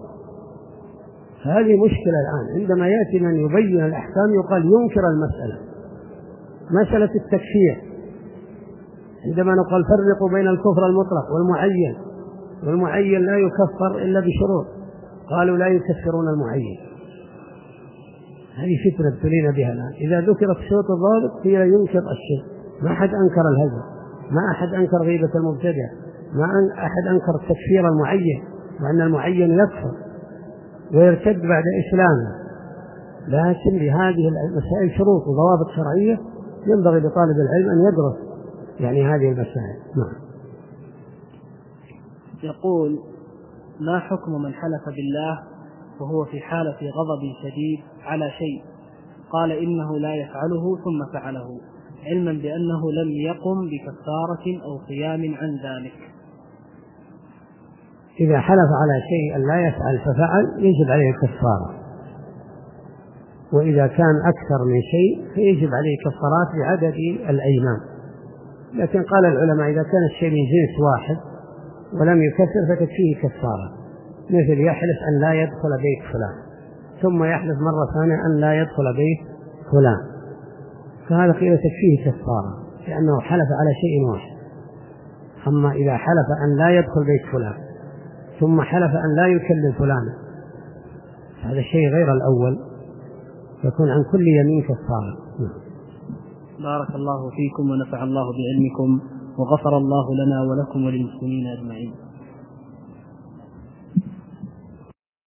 فهذه مشكلة الآن، عندما يأتي من يبين الأحكام يقال ينكر المسألة. مسألة التكفير، عندما نقول فرقوا بين الكفر المطلق والمعين، والمعين لا يكفر إلا بشروط، قالوا لا يكفرون المعين. هذه فتنة ابتلينا بها الآن. إذا ذكرت شروط الضابط هي ينكر الشرك. ما أحد أنكر الهجر، ما أحد أنكر غيبة المبتدع، ما أحد أنكر التكفير المعين، وأن المعين يكفر ويرتد بعد إسلامه. لكن لهذه المسائل شروط وضوابط شرعية ينبغي لطالب العلم أن يدرس يعني هذه المسائل. نعم. يقول: ما حكم من حلف بالله وهو في حالة غضب شديد على شيء قال إنه لا يفعله ثم فعله، علما بأنه لم يقم بكفارة أو صيام عن ذلك؟ إذا حلف على شيء لا يفعل ففعل يجب عليه كفارة، وإذا كان أكثر من شيء فيجب عليه كفارات بعدد الأيمان. لكن قال العلماء إذا كان الشيء من جنس واحد ولم يكفر فتكفيه كفارة، مثل يحلف أن لا يدخل بيت فلان ثم يحلف مرة ثانية أن لا يدخل بيت فلان، فهذا قيل تكفيه كفارة لأنه حلف على شيء واحد. أما إذا حلف أن لا يدخل بيت فلان ثم حلف أن لا يكلم فلانا، هذا الشيء غير الأول، يكون عن كل يمين كفارة. بارك الله فيكم ونفع الله بعلمكم، وغفر الله لنا ولكم وللمسلمين أجمعين.